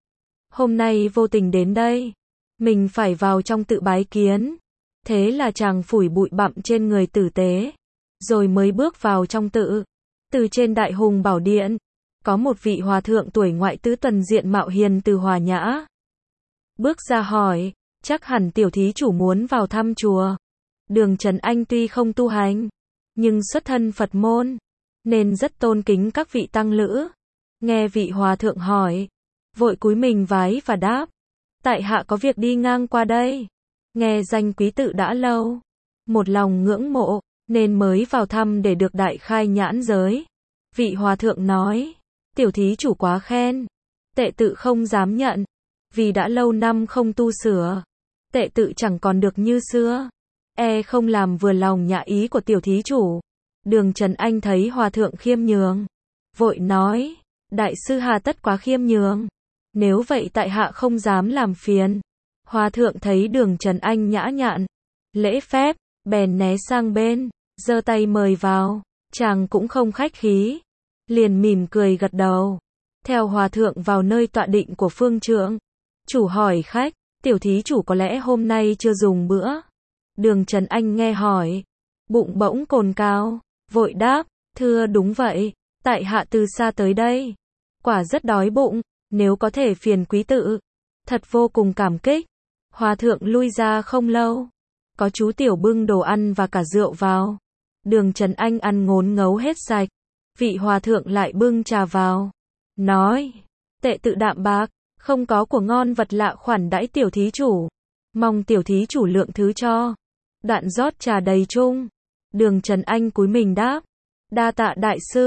Hôm nay vô tình đến đây, mình phải vào trong tự bái kiến. Thế là chàng phủi bụi bặm trên người tử tế, rồi mới bước vào trong tự. Từ trên Đại Hùng Bảo Điện, có một vị hòa thượng tuổi ngoại tứ tuần diện mạo hiền từ hòa nhã. Bước ra hỏi, chắc hẳn tiểu thí chủ muốn vào thăm chùa. Đường Trần Anh tuy không tu hành, nhưng xuất thân Phật môn, nên rất tôn kính các vị tăng lữ. Nghe vị hòa thượng hỏi, vội cúi mình vái và đáp, tại hạ có việc đi ngang qua đây. Nghe danh quý tự đã lâu, một lòng ngưỡng mộ, nên mới vào thăm để được đại khai nhãn giới. Vị hòa thượng nói, tiểu thí chủ quá khen, tệ tự không dám nhận, vì đã lâu năm không tu sửa, tệ tự chẳng còn được như xưa, không làm vừa lòng nhã ý của tiểu thí chủ. Đường Trần Anh thấy hòa thượng khiêm nhường, vội nói, đại sư hà tất quá khiêm nhường, nếu vậy tại hạ không dám làm phiền. Hòa thượng thấy Đường Trần Anh nhã nhặn, lễ phép, bèn né sang bên, giơ tay mời vào. Chàng cũng không khách khí, liền mỉm cười gật đầu, theo hòa thượng vào nơi tọa định của phương trượng. Chủ hỏi khách, tiểu thí chủ có lẽ hôm nay chưa dùng bữa? Đường Trần Anh nghe hỏi, bụng bỗng cồn cào, vội đáp, thưa đúng vậy, tại hạ từ xa tới đây, quả rất đói bụng, nếu có thể phiền quý tự, thật vô cùng cảm kích. Hòa thượng lui ra không lâu, có chú tiểu bưng đồ ăn và cả rượu vào. Đường Trần Anh ăn ngốn ngấu hết sạch, vị hòa thượng lại bưng trà vào, nói, tệ tự đạm bạc, không có của ngon vật lạ khoản đãi tiểu thí chủ, mong tiểu thí chủ lượng thứ cho. Đoạn rót trà đầy chung, Đường Trần Anh cúi mình đáp, đa tạ đại sư.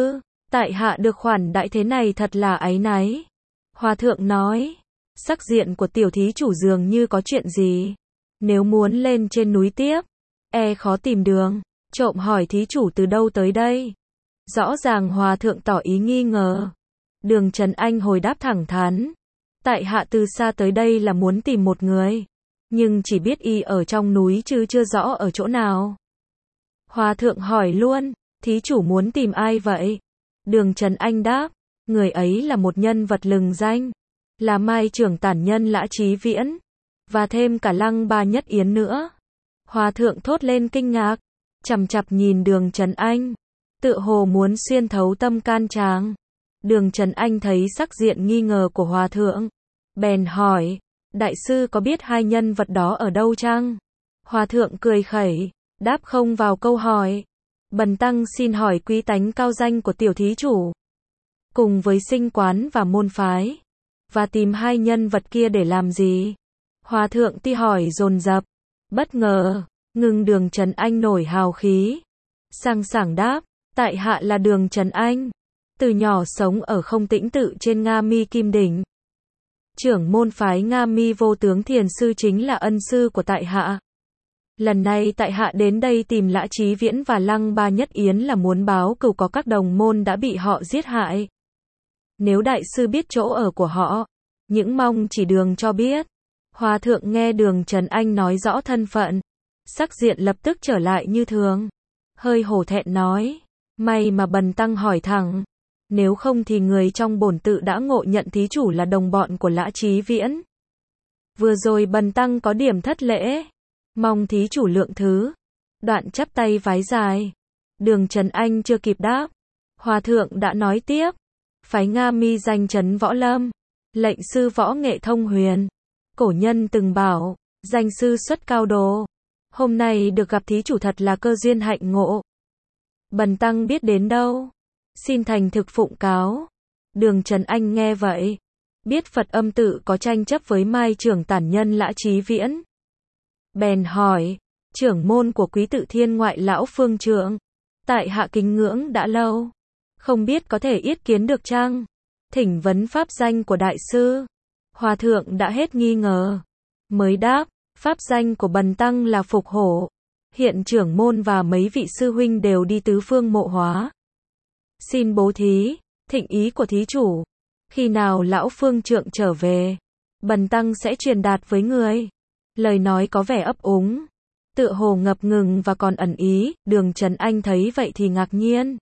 Tại hạ được khoản đãi thế này thật là áy náy. Hòa thượng nói, sắc diện của tiểu thí chủ dường như có chuyện gì. Nếu muốn lên trên núi tiếp, khó tìm đường. Trộm hỏi thí chủ từ đâu tới đây. Rõ ràng hòa thượng tỏ ý nghi ngờ. Đường Trần Anh hồi đáp thẳng thắn. Tại hạ từ xa tới đây là muốn tìm một người. Nhưng chỉ biết y ở trong núi chứ chưa rõ ở chỗ nào. Hòa thượng hỏi luôn, thí chủ muốn tìm ai vậy? Đường Trần Anh đáp, người ấy là một nhân vật lừng danh. Là Mai Trưởng Tản Nhân Lã Chí Viễn. Và thêm cả Lăng Ba Nhất Yến nữa. Hòa thượng thốt lên kinh ngạc. Chằm chằm nhìn đường Trần Anh. Tựa hồ muốn xuyên thấu tâm can chàng. Đường Trần Anh thấy sắc diện nghi ngờ của hòa thượng. Bèn hỏi, đại sư có biết hai nhân vật đó ở đâu chăng? Hòa thượng cười khẩy, đáp không vào câu hỏi. Bần tăng xin hỏi quý tánh cao danh của tiểu thí chủ. Cùng với sinh quán và môn phái. Và tìm hai nhân vật kia để làm gì? Hòa thượng ti hỏi dồn dập. Bất ngờ, ngừng đường Trần Anh nổi hào khí. Sang sảng đáp, tại hạ là đường Trần Anh. Từ nhỏ sống ở Không Tĩnh Tự trên Nga Mi Kim Đỉnh. Trưởng môn phái Nga Mi Vô Tướng Thiền Sư chính là ân sư của tại hạ. Lần này tại hạ đến đây tìm Lã Chí Viễn và Lăng Ba Nhất Yến là muốn báo cừu có các đồng môn đã bị họ giết hại. Nếu đại sư biết chỗ ở của họ, những mong chỉ đường cho biết. Hòa thượng nghe đường Trần Anh nói rõ thân phận. Sắc diện lập tức trở lại như thường. Hơi hổ thẹn nói, may mà bần tăng hỏi thẳng. Nếu không thì người trong bổn tự đã ngộ nhận thí chủ là đồng bọn của Lã Chí Viễn. Vừa rồi bần tăng có điểm thất lễ. Mong thí chủ lượng thứ. Đoạn chắp tay vái dài. Đường Trần Anh chưa kịp đáp. Hòa thượng đã nói tiếp. Phái Nga Mi danh chấn võ lâm. Lệnh sư võ nghệ thông huyền. Cổ nhân từng bảo, danh sư xuất cao đồ. Hôm nay được gặp thí chủ thật là cơ duyên hạnh ngộ. Bần tăng biết đến đâu. Xin thành thực phụng cáo. Đường Trần Anh nghe vậy. Biết Phật Âm Tự có tranh chấp với Mai Trưởng Tản Nhân Lã Chí Viễn. Bèn hỏi, trưởng môn của quý tự Thiên Ngoại Lão Phương Trượng. Tại hạ kính ngưỡng đã lâu. Không biết có thể yết kiến được chăng? Thỉnh vấn pháp danh của đại sư. Hòa thượng đã hết nghi ngờ. Mới đáp, pháp danh của bần tăng là Phục Hổ. Hiện trưởng môn và mấy vị sư huynh đều đi tứ phương mộ hóa. Xin bố thí, thịnh ý của thí chủ. Khi nào lão phương trượng trở về, bần tăng sẽ truyền đạt với người. Lời nói có vẻ ấp úng, tựa hồ ngập ngừng và còn ẩn ý. Đường Trần Anh thấy vậy thì ngạc nhiên.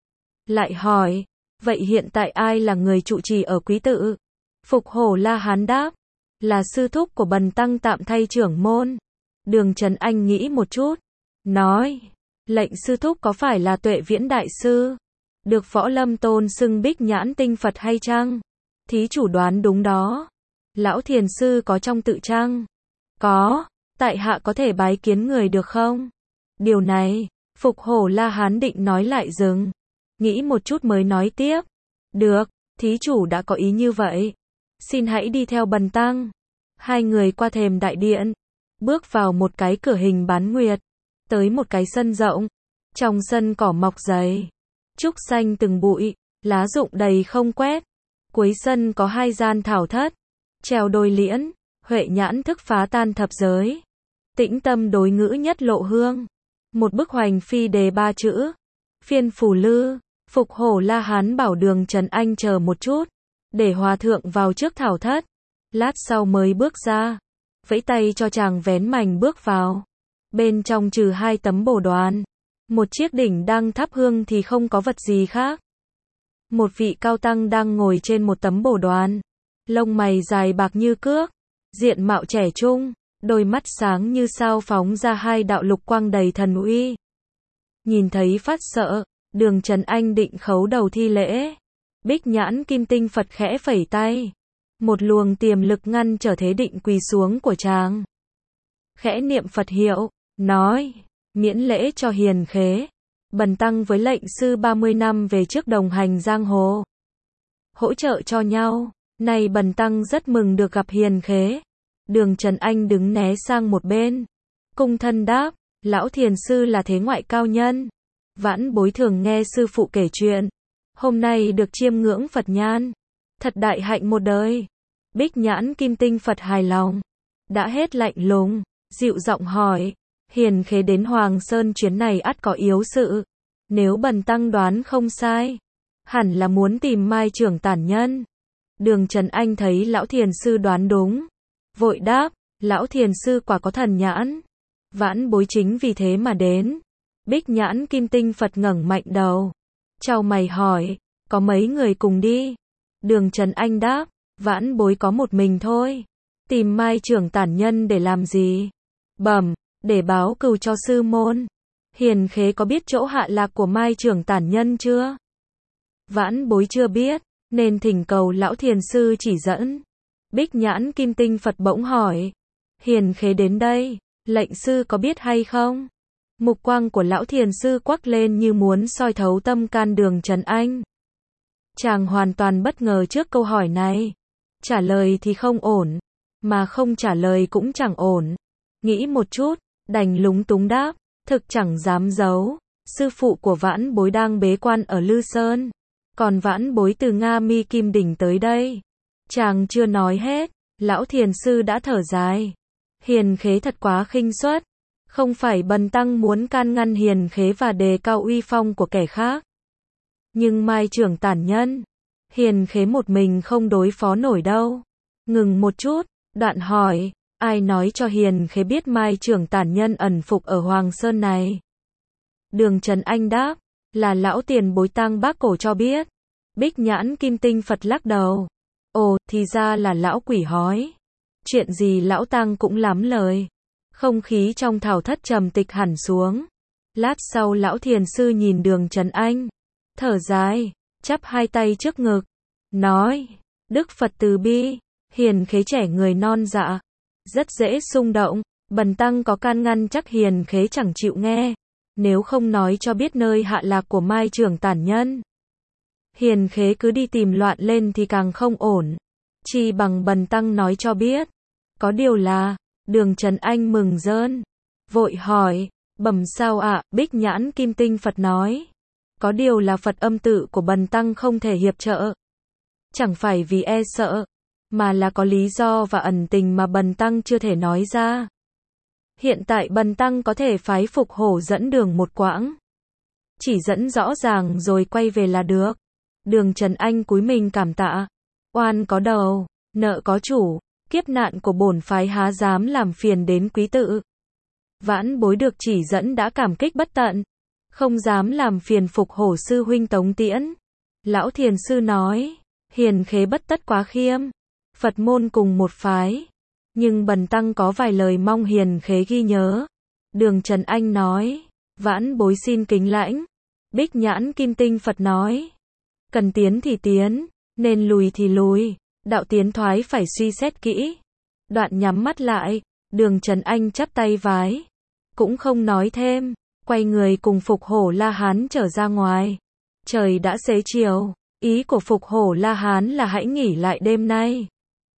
Lại hỏi, vậy hiện tại ai là người trụ trì ở quý tự? Phục Hổ La Hán đáp, là sư thúc của bần tăng tạm thay trưởng môn. Đường Trần Anh nghĩ một chút, nói, lệnh sư thúc có phải là Tuệ Viễn đại sư? Được Võ Lâm tôn xưng Bích Nhãn Tinh Phật hay chăng? Thí chủ đoán đúng đó. Lão thiền sư có trong tự chăng? Có, tại hạ có thể bái kiến người được không? Điều này, Phục Hổ La Hán định nói lại dừng. Nghĩ một chút mới nói tiếp. Được, thí chủ đã có ý như vậy. Xin hãy đi theo bần tăng. Hai người qua thềm đại điện. Bước vào một cái cửa hình bán nguyệt. Tới một cái sân rộng. Trong sân cỏ mọc dày. Trúc xanh từng bụi. Lá rụng đầy không quét. Cuối sân có hai gian thảo thất. Treo đôi liễn. Huệ nhãn thức phá tan thập giới. Tĩnh tâm đối ngữ nhất lộ hương. Một bức hoành phi đề 3 chữ. Phiên phù lư. Phục Hổ La Hán bảo đường Trần Anh chờ một chút. Để hòa thượng vào trước thảo thất. Lát sau mới bước ra. Vẫy tay cho chàng vén mành bước vào. Bên trong trừ hai tấm bồ đoàn. Một chiếc đỉnh đang thắp hương thì không có vật gì khác. Một vị cao tăng đang ngồi trên một tấm bồ đoàn. Lông mày dài bạc như cước. Diện mạo trẻ trung. Đôi mắt sáng như sao phóng ra hai đạo lục quang đầy thần uy. Nhìn thấy phát sợ. Đường Trần Anh định khấu đầu thi lễ. Bích Nhãn Kim Tinh Phật khẽ phẩy tay. Một luồng tiềm lực ngăn trở thế định quỳ xuống của chàng. Khẽ niệm Phật hiệu, nói, miễn lễ cho hiền khế. Bần tăng với lệnh sư 30 năm về trước đồng hành giang hồ. Hỗ trợ cho nhau, nay bần tăng rất mừng được gặp hiền khế. Đường Trần Anh đứng né sang một bên. Cung thân đáp, lão thiền sư là thế ngoại cao nhân. Vãn bối thường nghe sư phụ kể chuyện. Hôm nay được chiêm ngưỡng Phật nhan, thật đại hạnh một đời. Bích Nhãn Kim Tinh Phật hài lòng, đã hết lạnh lùng, dịu giọng hỏi, Hiền Khế đến Hoàng Sơn chuyến này ắt có yếu sự. Nếu bần tăng đoán không sai, hẳn là muốn tìm Mai Trưởng Tản Nhân. Đường Trần Anh thấy lão thiền sư đoán đúng, vội đáp, lão thiền sư quả có thần nhãn. Vãn bối chính vì thế mà đến. Bích Nhãn Kim Tinh Phật ngẩng mạnh đầu, chau mày hỏi, có mấy người cùng đi? Đường Trần Anh đáp, vãn bối có một mình thôi. Tìm Mai Trưởng Tản Nhân để làm gì? Bẩm, để báo cừu cho sư môn. Hiền Khế có biết chỗ hạ lạc của Mai Trưởng Tản Nhân chưa? Vãn bối chưa biết, nên thỉnh cầu lão thiền sư chỉ dẫn. Bích Nhãn Kim Tinh Phật bỗng hỏi, Hiền Khế đến đây, lệnh sư có biết hay không? Mục quang của lão thiền sư quắc lên như muốn soi thấu tâm can Đường Trần Anh. Chàng hoàn toàn bất ngờ trước câu hỏi này. Trả lời thì không ổn, mà không trả lời cũng chẳng ổn. Nghĩ một chút, đành lúng túng đáp, thực chẳng dám giấu. Sư phụ của vãn bối đang bế quan ở Lư Sơn, còn vãn bối từ Nga Mi Kim Đỉnh tới đây. Chàng chưa nói hết, lão thiền sư đã thở dài. Hiền Khế thật quá khinh suất. Không phải bần tăng muốn can ngăn Hiền Khế và đề cao uy phong của kẻ khác. Nhưng Mai Trưởng Tản Nhân, Hiền Khế một mình không đối phó nổi đâu. Ngừng một chút, đoạn hỏi, ai nói cho Hiền Khế biết Mai Trưởng Tản Nhân ẩn phục ở Hoàng Sơn này? Đường Trần Anh đáp, là lão tiền bối Tang Bác Cổ cho biết. Bích Nhãn Kim Tinh Phật lắc đầu. Ồ, thì ra là lão quỷ hói. Chuyện gì lão Tang cũng lắm lời. Không khí trong thảo thất trầm tịch hẳn xuống. Lát sau lão thiền sư nhìn Đường Trần Anh, thở dài, chắp hai tay trước ngực, nói, Đức Phật từ bi, Hiền Khế trẻ người non dạ, rất dễ xung động, bần tăng có can ngăn chắc Hiền Khế chẳng chịu nghe, nếu không nói cho biết nơi hạ lạc của Mai Trưởng Tản Nhân. Hiền Khế cứ đi tìm loạn lên thì càng không ổn, chi bằng bần tăng nói cho biết. Có điều là, Đường Trần Anh mừng rơn, vội hỏi, bẩm sao ạ? Bích Nhãn Kim Tinh Phật nói, có điều là Phật âm tự của bần tăng không thể hiệp trợ. Chẳng phải vì e sợ, mà là có lý do và ẩn tình mà bần tăng chưa thể nói ra. Hiện tại bần tăng có thể phái Phục Hổ dẫn đường một quãng, chỉ dẫn rõ ràng rồi quay về là được. Đường Trần Anh cúi mình cảm tạ, oan có đầu, nợ có chủ, kiếp nạn của bổn phái há dám làm phiền đến quý tự. Vãn bối được chỉ dẫn đã cảm kích bất tận, không dám làm phiền Phục Hổ sư huynh Tống Tiễn. Lão thiền sư nói, Hiền Khế bất tất quá khiêm, Phật môn cùng một phái, nhưng bần tăng có vài lời mong Hiền Khế ghi nhớ. Đường Trần Anh nói, vãn bối xin kính lãnh. Bích Nhãn Kim Tinh Phật nói, cần tiến thì tiến, nên lùi thì lùi, đạo tiến thoái phải suy xét kỹ. Đoạn nhắm mắt lại, Đường Trần Anh chắp tay vái, cũng không nói thêm, quay người cùng Phục Hổ La Hán trở ra ngoài. Trời đã xế chiều, ý của Phục Hổ La Hán là hãy nghỉ lại đêm nay,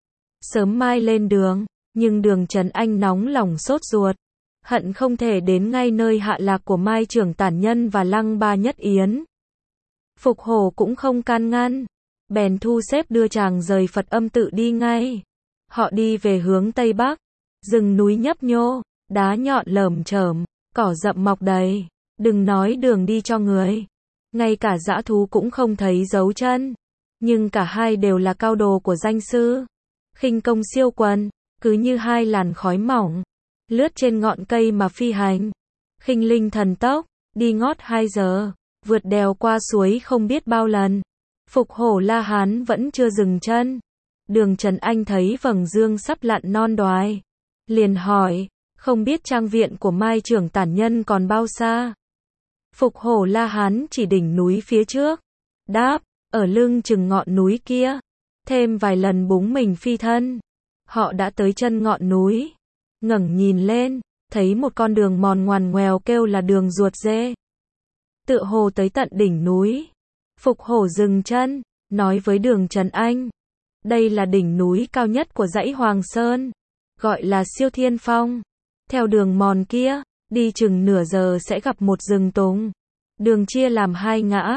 sớm mai lên đường, nhưng Đường Trần Anh nóng lòng sốt ruột, hận không thể đến ngay nơi hạ lạc của Mai Trưởng Tản Nhân và Lăng Ba Nhất Yến. Phục Hổ cũng không can ngăn, bèn thu xếp đưa chàng rời Phật âm tự đi ngay. Họ đi về hướng Tây Bắc, rừng núi nhấp nhô, đá nhọn lởm chởm, cỏ rậm mọc đầy, đừng nói đường đi cho người, ngay cả dã thú cũng không thấy dấu chân. Nhưng cả hai đều là cao đồ của danh sư, khinh công siêu quần, cứ như hai làn khói mỏng, lướt trên ngọn cây mà phi hành, khinh linh thần tốc, đi ngót 2 giờ, vượt đèo qua suối không biết bao lần. Phục Hổ La Hán vẫn chưa dừng chân. Đường Trần Anh thấy vầng dương sắp lặn non đoài, liền hỏi, không biết trang viện của Mai Trưởng Tản Nhân còn bao xa? Phục Hổ La Hán chỉ đỉnh núi phía trước, đáp, ở lưng chừng ngọn núi kia. Thêm vài lần búng mình phi thân, họ đã tới chân ngọn núi. Ngẩng nhìn lên, thấy một con đường mòn ngoằn ngoèo kêu là đường ruột dê, tựa hồ tới tận đỉnh núi. Phục Hổ dừng chân, nói với Đường Trần Anh, đây là đỉnh núi cao nhất của dãy Hoàng Sơn, gọi là Siêu Thiên Phong. Theo đường mòn kia, đi chừng nửa giờ sẽ gặp một rừng tùng. Đường chia làm 2 ngã,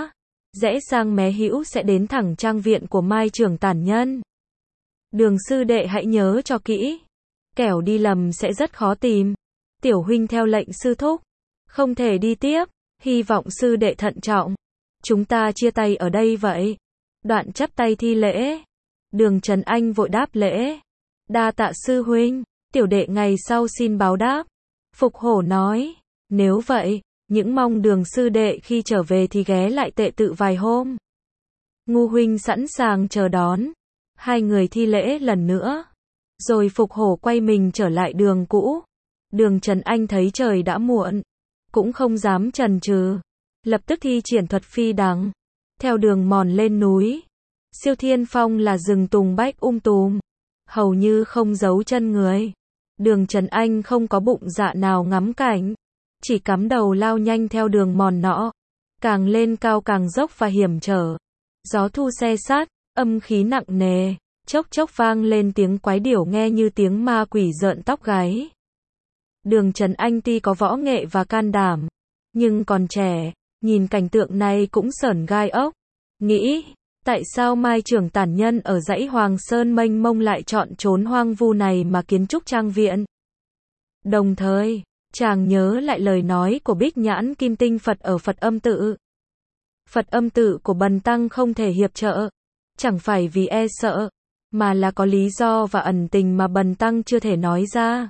rẽ sang mé hữu sẽ đến thẳng trang viện của Mai Trưởng Tản Nhân. Đường sư đệ hãy nhớ cho kỹ, kẻo đi lầm sẽ rất khó tìm. Tiểu huynh theo lệnh sư thúc, không thể đi tiếp, hy vọng sư đệ thận trọng. Chúng ta chia tay ở đây vậy. Đoạn chắp tay thi lễ. Đường Trần Anh vội đáp lễ. Đa tạ sư huynh, tiểu đệ ngày sau xin báo đáp. Phục Hổ nói, nếu vậy, những mong đường sư đệ khi trở về thì ghé lại tệ tự vài hôm. Ngu huynh sẵn sàng chờ đón. Hai người thi lễ lần nữa. Rồi Phục Hổ quay mình trở lại đường cũ. Đường Trần Anh thấy trời đã muộn, cũng không dám chần chừ, lập tức thi triển thuật phi đằng, theo đường mòn lên núi. Siêu Thiên Phong là rừng tùng bách tùm, hầu như không giấu chân người. Đường Trần Anh không có bụng dạ nào ngắm cảnh, chỉ cắm đầu lao nhanh theo đường mòn nọ, càng lên cao càng dốc và hiểm trở. Gió thu se sát, âm khí nặng nề, chốc chốc vang lên tiếng quái điểu nghe như tiếng ma quỷ rợn tóc gáy. Đường Trần Anh tuy có võ nghệ và can đảm, nhưng còn trẻ, nhìn cảnh tượng này cũng sởn gai ốc. Nghĩ, tại sao Mai Trưởng Tản Nhân ở dãy Hoàng Sơn mênh mông lại chọn chốn hoang vu này mà kiến trúc trang viện? Đồng thời, chàng nhớ lại lời nói của Bích Nhãn Kim Tinh Phật ở Phật Âm Tự. Phật Âm Tự của Bần Tăng không thể hiệp trợ, chẳng phải vì e sợ, mà là có lý do và ẩn tình mà Bần Tăng chưa thể nói ra.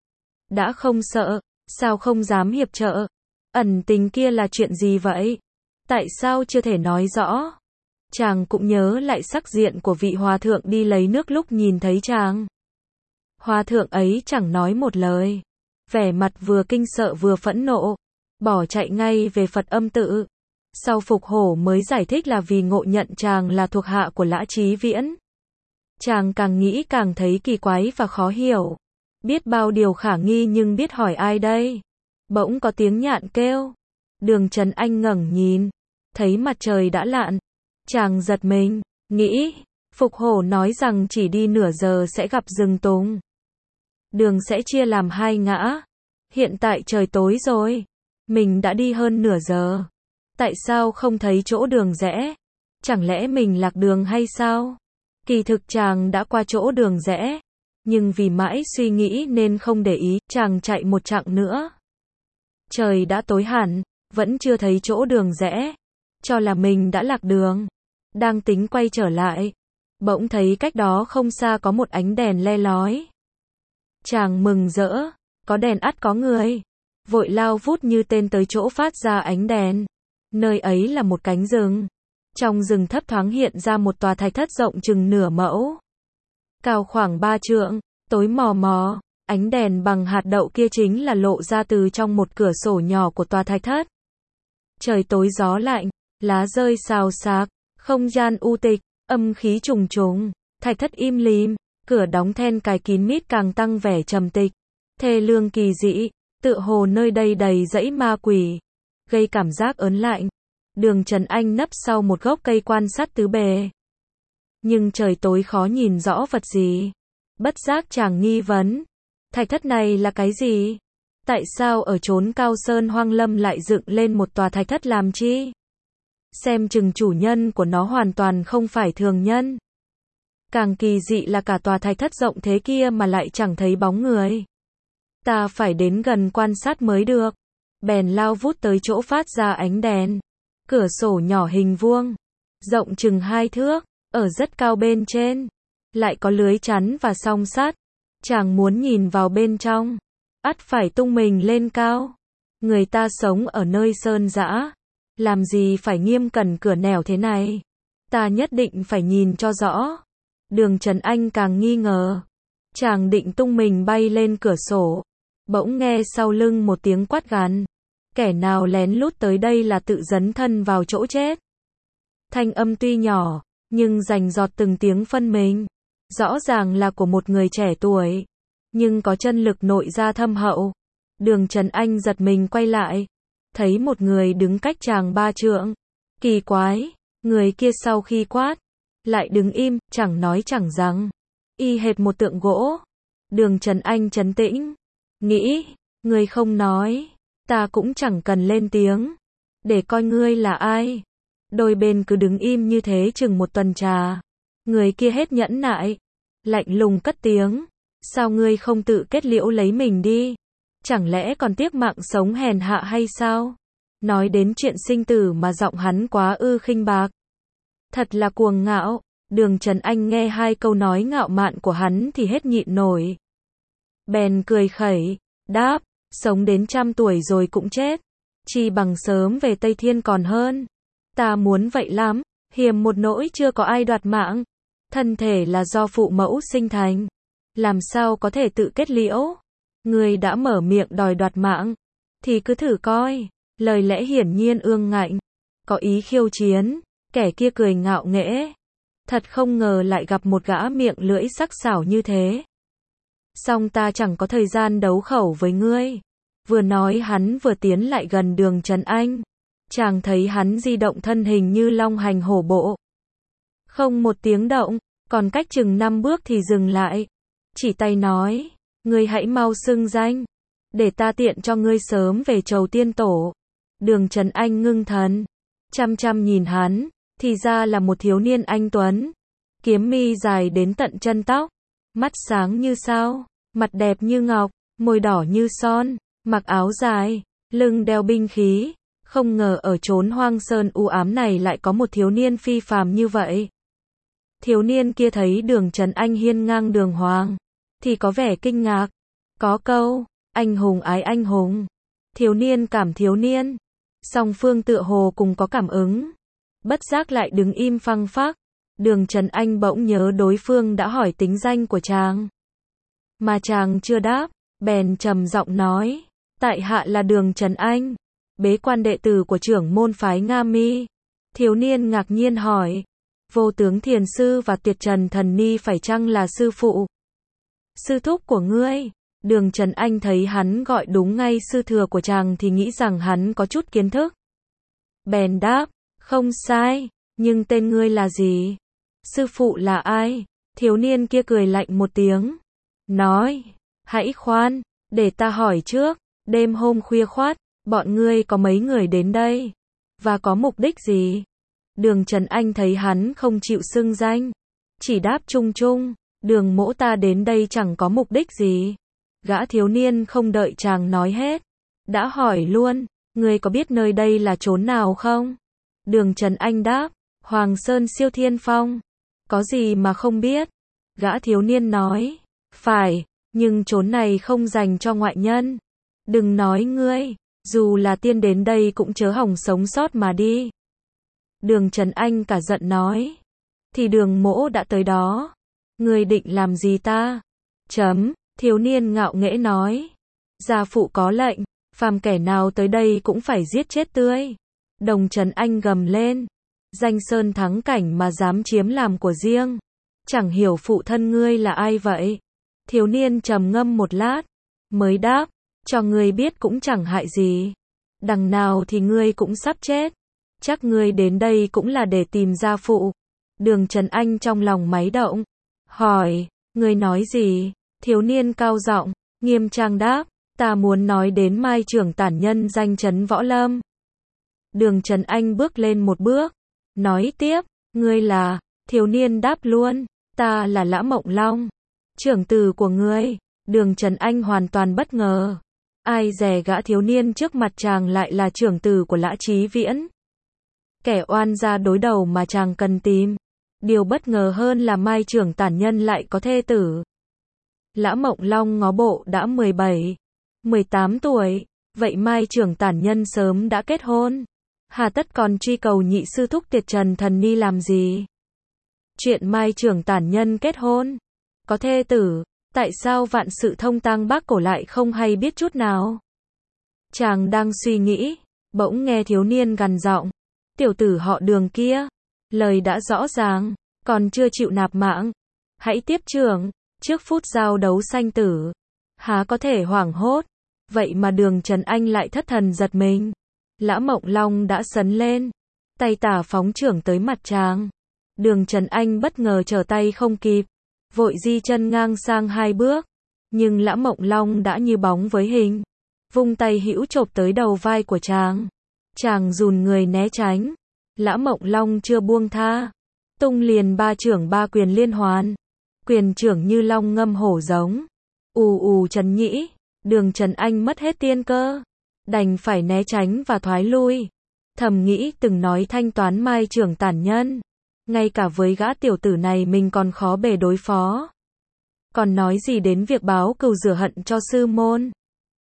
Đã không sợ, sao không dám hiệp trợ? Ẩn tình kia là chuyện gì vậy? Tại sao chưa thể nói rõ? Chàng cũng nhớ lại sắc diện của vị hòa thượng đi lấy nước lúc nhìn thấy chàng. Hòa thượng ấy chẳng nói một lời, vẻ mặt vừa kinh sợ vừa phẫn nộ, bỏ chạy ngay về Phật Âm Tự. Sau Phục Hổ mới giải thích là vì ngộ nhận chàng là thuộc hạ của Lã Chí Viễn. Chàng càng nghĩ càng thấy kỳ quái và khó hiểu. Biết bao điều khả nghi nhưng biết hỏi ai đây? Bỗng có tiếng nhạn kêu. Đường Trần Anh ngẩng nhìn, thấy mặt trời đã lặn. Chàng giật mình, nghĩ, Phục Hổ nói rằng chỉ đi nửa giờ sẽ gặp rừng tùng. Đường sẽ chia làm hai ngã. Hiện tại trời tối rồi, mình đã đi hơn nửa giờ. Tại sao không thấy chỗ đường rẽ? Chẳng lẽ mình lạc đường hay sao? Kỳ thực chàng đã qua chỗ đường rẽ, nhưng vì mãi suy nghĩ nên không để ý, chàng chạy một chặng nữa. Trời đã tối hẳn, vẫn chưa thấy chỗ đường rẽ, cho là mình đã lạc đường. Đang tính quay trở lại, bỗng thấy cách đó không xa có một ánh đèn le lói. Chàng mừng rỡ, có đèn ắt có người. Vội lao vút như tên tới chỗ phát ra ánh đèn. Nơi ấy là một cánh rừng. Trong rừng thấp thoáng hiện ra một tòa thạch thất rộng chừng nửa mẫu, cao khoảng 3 trượng, tối mò mò. Ánh đèn bằng hạt đậu kia chính là lộ ra từ trong một cửa sổ nhỏ của tòa thạch thất. Trời tối gió lạnh, lá rơi xào xạc, không gian u tịch, âm khí trùng trùng, thạch thất im lìm, cửa đóng then cài kín mít càng tăng vẻ trầm tịch, thê lương kỳ dị, tựa hồ nơi đây đầy dãy ma quỷ, gây cảm giác ớn lạnh. Đường Trần Anh nấp sau một gốc cây quan sát tứ bề. Nhưng trời tối khó nhìn rõ vật gì. Bất giác chàng nghi vấn. Thạch thất này là cái gì? Tại sao ở chốn cao sơn hoang lâm lại dựng lên một tòa thạch thất làm chi? Xem chừng chủ nhân của nó hoàn toàn không phải thường nhân. Càng kỳ dị là cả tòa thạch thất rộng thế kia mà lại chẳng thấy bóng người. Ta phải đến gần quan sát mới được. Bèn lao vút tới chỗ phát ra ánh đèn. Cửa sổ nhỏ hình vuông, rộng chừng 2 thước, ở rất cao bên trên, lại có lưới chắn và song sắt. Chàng muốn nhìn vào bên trong, ắt phải tung mình lên cao. Người ta sống ở nơi sơn dã, làm gì phải nghiêm cẩn cửa nẻo thế này? Ta nhất định phải nhìn cho rõ. Đường Trần Anh càng nghi ngờ. Chàng định tung mình bay lên cửa sổ, bỗng nghe sau lưng một tiếng quát gằn. Kẻ nào lén lút tới đây là tự dấn thân vào chỗ chết. Thanh âm tuy nhỏ, nhưng rành rọt từng tiếng phân mình. Rõ ràng là của một người trẻ tuổi, nhưng có chân lực nội gia thâm hậu. Đường Trần Anh giật mình quay lại, thấy một người đứng cách chàng 3 trượng. Kỳ quái, người kia sau khi quát, lại đứng im, chẳng nói chẳng rằng, y hệt một tượng gỗ. Đường Trần Anh trấn tĩnh, nghĩ, người không nói, ta cũng chẳng cần lên tiếng, để coi ngươi là ai. Đôi bên cứ đứng im như thế chừng một tuần trà. Người kia hết nhẫn nại, lạnh lùng cất tiếng. Sao ngươi không tự kết liễu lấy mình đi? Chẳng lẽ còn tiếc mạng sống hèn hạ hay sao? Nói đến chuyện sinh tử mà giọng hắn quá khinh bạc. Thật là cuồng ngạo. Đường Trần Anh nghe hai câu nói ngạo mạn của hắn thì hết nhịn nổi. Bèn cười khẩy, đáp, sống đến 100 tuổi rồi cũng chết. Chi bằng sớm về Tây Thiên còn hơn. Ta muốn vậy lắm, hiềm một nỗi chưa có ai đoạt mạng. Thân thể là do phụ mẫu sinh thành. Làm sao có thể tự kết liễu? Người đã mở miệng đòi đoạt mạng, thì cứ thử coi. Lời lẽ hiển nhiên ương ngạnh, có ý khiêu chiến. Kẻ kia cười ngạo nghễ. Thật không ngờ lại gặp một gã miệng lưỡi sắc sảo như thế. Song ta chẳng có thời gian đấu khẩu với ngươi. Vừa nói hắn vừa tiến lại gần Đường Trần Anh. Chàng thấy hắn di động thân hình như long hành hổ bộ. Không một tiếng động, còn cách chừng 5 bước thì dừng lại. Chỉ tay nói, ngươi hãy mau xưng danh, để ta tiện cho ngươi sớm về chầu tiên tổ. Đường Trần Anh ngưng thần, chăm chăm nhìn hắn, thì ra là một thiếu niên anh tuấn. Kiếm mi dài đến tận chân tóc, mắt sáng như sao, mặt đẹp như ngọc, môi đỏ như son, mặc áo dài, lưng đeo binh khí. Không ngờ ở chốn hoang sơn u ám này lại có một thiếu niên phi phàm như vậy. Thiếu niên kia thấy Đường Trần Anh hiên ngang đường hoàng, thì có vẻ kinh ngạc. Có câu, anh hùng ái anh hùng, thiếu niên cảm thiếu niên. Song phương tựa hồ cùng có cảm ứng. Bất giác lại đứng im phăng phắc. Đường Trần Anh bỗng nhớ đối phương đã hỏi tính danh của chàng. Mà chàng chưa đáp, bèn trầm giọng nói, tại hạ là Đường Trần Anh, bế quan đệ tử của trưởng môn phái Nga Mi. Thiếu niên ngạc nhiên hỏi, Vô Tướng Thiền Sư và Tuyệt Trần Thần Ni phải chăng là sư phụ, sư thúc của ngươi? Đường Trần Anh thấy hắn gọi đúng ngay sư thừa của chàng thì nghĩ rằng hắn có chút kiến thức. Bèn đáp, không sai, nhưng tên ngươi là gì? Sư phụ là ai? Thiếu niên kia cười lạnh một tiếng, nói, hãy khoan, để ta hỏi trước, đêm hôm khuya khoắt, bọn ngươi có mấy người đến đây? Và có mục đích gì? Đường Trần Anh thấy hắn không chịu xưng danh, chỉ đáp chung chung, Đường mỗ ta đến đây chẳng có mục đích gì. Gã thiếu niên không đợi chàng nói hết, đã hỏi luôn, ngươi có biết nơi đây là chốn nào không? Đường Trần Anh đáp, Hoàng Sơn Siêu Thiên Phong. Có gì mà không biết? Gã thiếu niên nói, phải, nhưng chốn này không dành cho ngoại nhân. Đừng nói ngươi, dù là tiên đến đây cũng chớ hòng sống sót mà đi. Đường Trần Anh cả giận nói, thì Đường mỗ đã tới đó, ngươi định làm gì ta? Thiếu niên ngạo nghễ nói, gia phụ có lệnh, phàm kẻ nào tới đây cũng phải giết chết tươi. Đồng Trần Anh gầm lên, danh sơn thắng cảnh mà dám chiếm làm của riêng. Chẳng hiểu phụ thân ngươi là ai vậy? Thiếu niên trầm ngâm một lát, mới đáp, cho ngươi biết cũng chẳng hại gì. Đằng nào thì ngươi cũng sắp chết. Chắc ngươi đến đây cũng là để tìm gia phụ. Đường Trần Anh trong lòng máy động, hỏi, ngươi nói gì? Thiếu niên cao giọng, nghiêm trang đáp, ta muốn nói đến Mai Trưởng tản nhân danh chấn Võ Lâm. Đường Trần Anh bước lên một bước, nói tiếp, ngươi là? Thiếu niên đáp luôn, ta là Lã Mộng Long, trưởng tử của ngươi. Đường Trần Anh hoàn toàn bất ngờ. Ai dè gã thiếu niên trước mặt chàng lại là trưởng tử của Lã Chí Viễn. Kẻ oan gia đối đầu mà chàng cần tìm. Điều bất ngờ hơn là Mai Trưởng tản nhân lại có thê tử. Lã Mộng Long ngó bộ đã 17, 18 tuổi, vậy Mai Trưởng tản nhân sớm đã kết hôn. Hà tất còn truy cầu nhị sư thúc Tuyệt Trần Thần Ni làm gì? Chuyện Mai Trưởng tản nhân kết hôn, có thê tử, tại sao vạn sự thông tang Bác Cổ lại không hay biết chút nào? Chàng đang suy nghĩ, bỗng nghe thiếu niên gằn giọng, tiểu tử họ Đường kia, lời đã rõ ràng, còn chưa chịu nạp mạng, hãy tiếp trưởng. Trước phút giao đấu sanh tử, há có thể hoảng hốt, vậy mà Đường Trần Anh lại thất thần giật mình. Lã Mộng Long đã sấn lên, tay tả phóng chưởng tới mặt chàng. Đường Trần Anh bất ngờ trở tay không kịp, vội di chân ngang sang 2 bước, nhưng Lã Mộng Long đã như bóng với hình, vung tay hữu chộp tới đầu vai của chàng. Chàng rùn người né tránh, Lã Mộng Long chưa buông tha. Tung liền ba trưởng ba quyền liên hoàn. Quyền trưởng như long ngâm hổ giống. Ù ù Trần Nhĩ, Đường Trần Anh mất hết tiên cơ. Đành phải né tránh và thoái lui. Thầm nghĩ từng nói thanh toán mai trưởng tàn nhân. Ngay cả với gã tiểu tử này mình còn khó bề đối phó. Còn nói gì đến việc báo cừu rửa hận cho sư môn.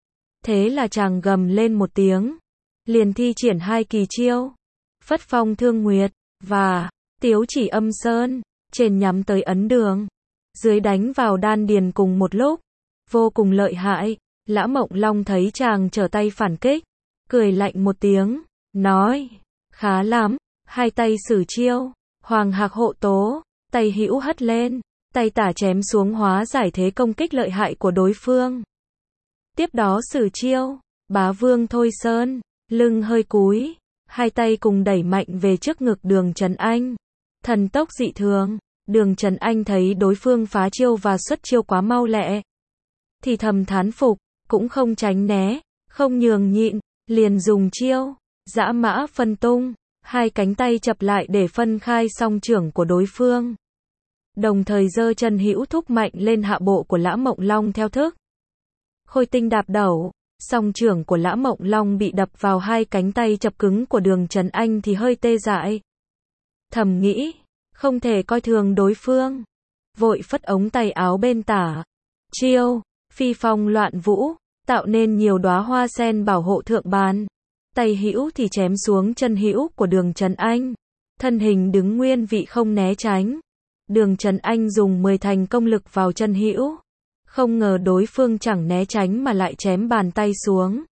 Thế là chàng gầm lên một tiếng. Liền thi triển hai kỳ chiêu. Phất phong thương nguyệt, và tiếu chỉ âm sơn. Trên nhắm tới ấn đường. Dưới đánh vào đan điền cùng một lúc. Vô cùng lợi hại. Lã Mộng Long thấy chàng trở tay phản kích. Cười lạnh một tiếng. Nói. Khá lắm. Hai tay sử chiêu. Hoàng hạc hộ tố. Tay hữu hất lên. Tay tả chém xuống hóa giải thế công kích lợi hại của đối phương. Tiếp đó sử chiêu. Bá vương thôi sơn. Lưng hơi cúi. Hai tay cùng đẩy mạnh về trước ngực Đường Trần Anh. Thần tốc dị thường. Đường Trần Anh thấy đối phương phá chiêu và xuất chiêu quá mau lẹ. Thì thầm thán phục. Cũng không tránh né. Không nhường nhịn. Liền dùng chiêu. Dã mã phân tung. Hai cánh tay chập lại để phân khai song trưởng của đối phương. Đồng thời giơ chân hữu thúc mạnh lên hạ bộ của Lã Mộng Long theo thức. Khôi tinh đạp đẩu. Song trưởng của Lã Mộng Long bị đập vào hai cánh tay chập cứng của Đường Trần Anh thì hơi tê dại. Thầm nghĩ. Không thể coi thường đối phương. Vội phất ống tay áo bên tả. Chiêu. Phi phong loạn vũ. Tạo nên nhiều đóa hoa sen bảo hộ thượng bàn. Tay hữu thì chém xuống chân hữu của Đường Trần Anh. Thân hình đứng nguyên vị không né tránh. Đường Trần Anh dùng 10 thành công lực vào chân hữu. Không ngờ đối phương chẳng né tránh mà lại chém bàn tay xuống.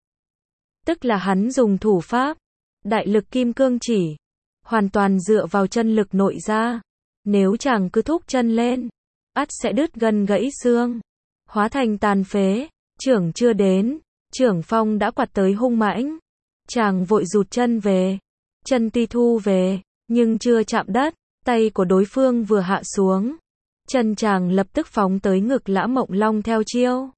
Tức là hắn dùng thủ pháp. Đại lực kim cương chỉ. Hoàn toàn dựa vào chân lực nội ra. Nếu chàng cứ thúc chân lên. Ắt sẽ đứt gân gãy xương. Hóa thành tàn phế. Trưởng chưa đến. Trưởng phong đã quạt tới hung mãnh. Chàng vội rụt chân về. Chân tuy thu về. Nhưng chưa chạm đất. Tay của đối phương vừa hạ xuống. Chân chàng lập tức phóng tới ngực Lã Mộng Long theo chiêu.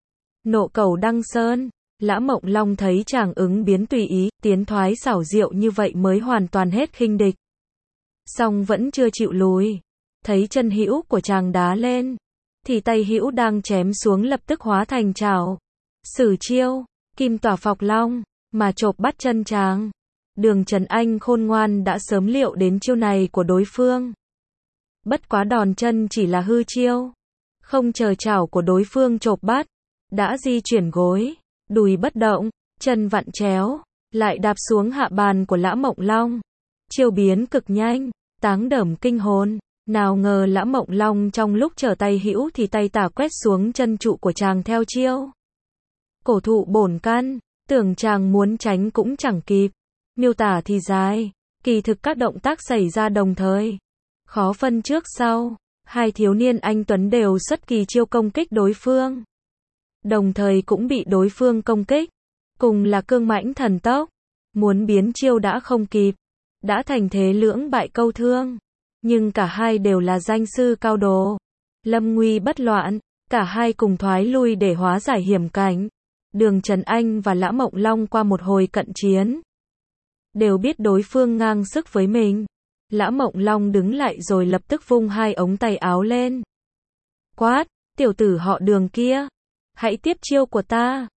Nộ cẩu đăng sơn. Lã Mộng Long thấy chàng ứng biến tùy ý, tiến thoái xảo diệu như vậy mới hoàn toàn hết khinh địch. Song vẫn chưa chịu lùi. Thấy chân hữu của chàng đá lên. Thì tay hữu đang chém xuống lập tức hóa thành trảo. Sử chiêu. Kim tỏa phọc long. Mà chộp bắt chân chàng. Đường Trần Anh khôn ngoan đã sớm liệu đến chiêu này của đối phương. Bất quá đòn chân chỉ là hư chiêu. Không chờ chảo của đối phương chộp bắt. Đã di chuyển gối. Đùi bất động. Chân vặn chéo. Lại đạp xuống hạ bàn của Lã Mộng Long. Chiêu biến cực nhanh. Táng đởm kinh hồn. Nào ngờ Lã Mộng Long trong lúc trở tay hữu thì tay tả quét xuống chân trụ của chàng theo chiêu. Cổ thụ bổn căn. Tưởng chàng muốn tránh cũng chẳng kịp. Miêu tả thì dài. Kỳ thực các động tác xảy ra đồng thời. Khó phân trước sau. Hai thiếu niên anh tuấn đều xuất kỳ chiêu công kích đối phương. Đồng thời cũng bị đối phương công kích. Cùng là cương mãnh thần tốc. Muốn biến chiêu đã không kịp. Đã thành thế lưỡng bại câu thương. Nhưng cả hai đều là danh sư cao đồ. Lâm nguy bất loạn. Cả hai cùng thoái lui để hóa giải hiểm cảnh. Đường Trần Anh và Lã Mộng Long qua một hồi cận chiến. Đều biết đối phương ngang sức với mình. Lã Mộng Long đứng lại rồi lập tức vung hai ống tay áo lên. Quát, tiểu tử họ Đường kia. Hãy tiếp chiêu của ta.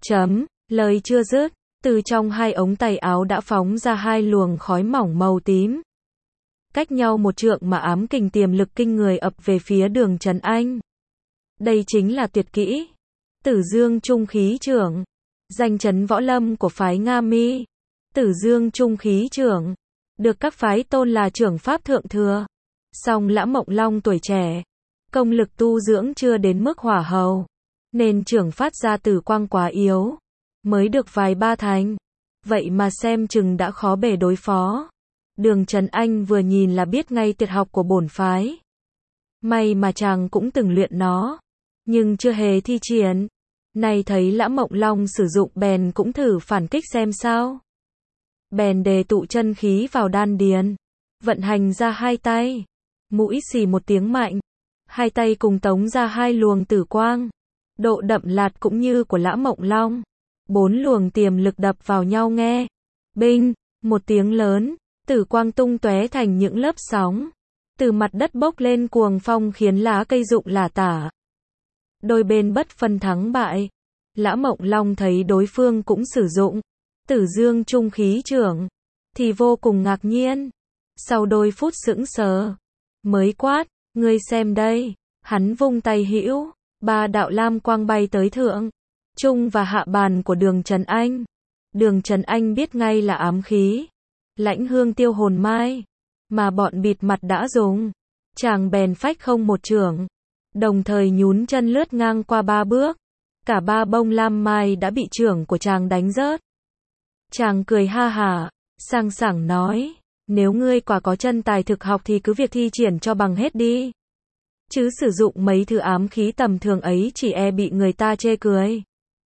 Lời chưa dứt. Từ trong hai ống tay áo đã phóng ra hai luồng khói mỏng màu tím. Cách nhau một trượng mà ám kình tiềm lực kinh người ập về phía Đường Trần Anh. Đây chính là tuyệt kỹ. Tử Dương Trung Khí Trưởng. Danh chấn võ lâm của phái Nga Mi. Tử Dương Trung Khí Trưởng. Được các phái tôn là trưởng pháp thượng thừa. Song Lã Mộng Long tuổi trẻ. Công lực tu dưỡng chưa đến mức hỏa hầu. Nên trưởng phát ra tử quang quá yếu. Mới được vài ba thành. Vậy mà xem chừng đã khó bề đối phó. Đường Trần Anh vừa nhìn là biết ngay tuyệt học của bổn phái. May mà chàng cũng từng luyện nó. Nhưng chưa hề thi triển. Nay thấy Lã Mộng Long sử dụng bèn cũng thử phản kích xem sao. Bèn đề tụ chân khí vào đan điền. Vận hành ra hai tay. Mũi xì một tiếng mạnh. Hai tay cùng tống ra hai luồng tử quang. Độ đậm lạt cũng như của Lã Mộng Long. 4 luồng tiềm lực đập vào nhau nghe. Binh, một tiếng lớn. tử quang tung tóe thành những lớp sóng. Từ mặt đất bốc lên cuồng phong khiến lá cây rụng lả tả. Đôi bên bất phân thắng bại. Lã Mộng Long thấy đối phương cũng sử dụng Tử Dương Trung Khí Trưởng, thì vô cùng ngạc nhiên. Sau đôi phút sững sờ, mới quát, ngươi xem đây. Hắn vung tay hữu, 3 đạo lam quang bay tới thượng, trung và hạ bàn của Đường Trần Anh. Đường Trần Anh biết ngay là ám khí, Lãnh Hương Tiêu Hồn Mai, mà bọn bịt mặt đã dùng. Chàng bèn phách không một chưởng, đồng thời nhún chân lướt ngang qua 3 bước. Cả 3 bông lam mai đã bị chưởng của chàng đánh rớt. Chàng cười ha hả, sang sảng nói, nếu ngươi quả có chân tài thực học thì cứ việc thi triển cho bằng hết đi. Chứ sử dụng mấy thứ ám khí tầm thường ấy chỉ e bị người ta chê cười.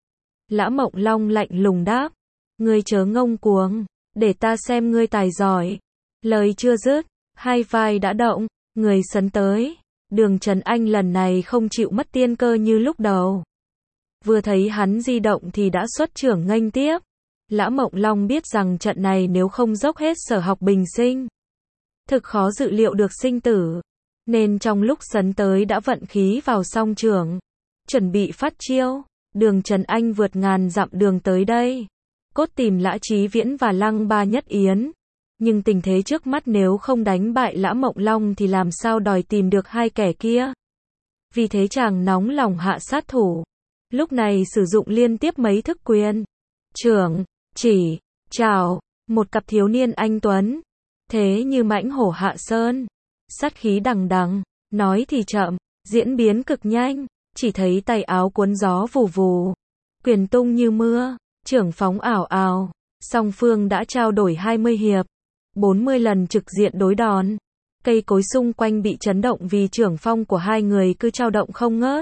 Lã Mộng Long lạnh lùng đáp, ngươi chớ ngông cuồng, để ta xem ngươi tài giỏi. Lời chưa dứt, 2 vai đã động, người sấn tới. Đường Trần Anh lần này không chịu mất tiên cơ như lúc đầu. Vừa thấy hắn di động thì đã xuất chưởng nghênh tiếp. Lã Mộng Long biết rằng trận này nếu không dốc hết sở học bình sinh, thực khó dự liệu được sinh tử. Nên trong lúc sấn tới đã vận khí vào song chưởng, chuẩn bị phát chiêu. Đường Trần Anh vượt ngàn dặm đường tới đây, cốt tìm Lã Chí Viễn và Lăng Ba Nhất Yến. Nhưng tình thế trước mắt nếu không đánh bại Lã Mộng Long thì làm sao đòi tìm được 2 kẻ kia. Vì thế chàng nóng lòng hạ sát thủ. Lúc này sử dụng liên tiếp mấy thức quyền, chưởng, chỉ, chảo, một cặp thiếu niên anh tuấn, thế như mãnh hổ hạ sơn, sát khí đằng đằng, nói thì chậm, diễn biến cực nhanh, chỉ thấy tay áo cuốn gió vù vù, quyền tung như mưa, chưởng phóng ảo ảo, song phương đã trao đổi 20 hiệp, 40 lần trực diện đối đòn. Cây cối xung quanh bị chấn động vì chưởng phong của 2 người cứ trao động không ngớt.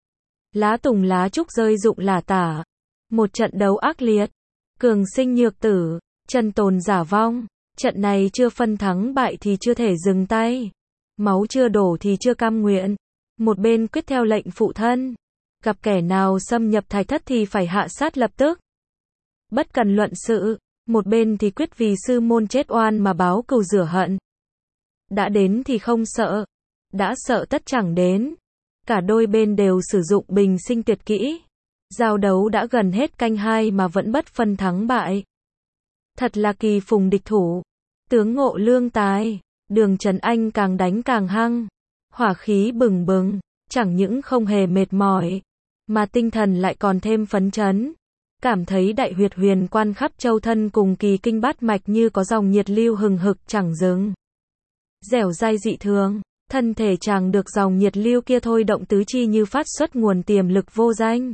Lá tùng lá trúc rơi rụng lả tả. Một trận đấu ác liệt, cường sinh nhược tử, chân tồn giả vong. Trận này chưa phân thắng bại thì chưa thể dừng tay. Máu chưa đổ thì chưa cam nguyện. Một bên quyết theo lệnh phụ thân, gặp kẻ nào xâm nhập thạch thất thì phải hạ sát lập tức, bất cần luận sự. Một bên thì quyết vì sư môn chết oan mà báo cừu rửa hận. Đã đến thì không sợ, đã sợ tất chẳng đến. Cả đôi bên đều sử dụng bình sinh tuyệt kỹ. Giao đấu đã gần hết canh 2 mà vẫn bất phân thắng bại. Thật là kỳ phùng địch thủ. Tướng ngộ lương tài. Đường Trần Anh càng đánh càng hăng. Hỏa khí bừng bừng. Chẳng những không hề mệt mỏi, mà tinh thần lại còn thêm phấn chấn. Cảm thấy đại huyệt huyền quan khắp châu thân cùng kỳ kinh bát mạch như có dòng nhiệt lưu hừng hực chẳng dừng. Dẻo dai dị thường. Thân thể chàng được dòng nhiệt lưu kia thôi động tứ chi như phát xuất nguồn tiềm lực vô danh.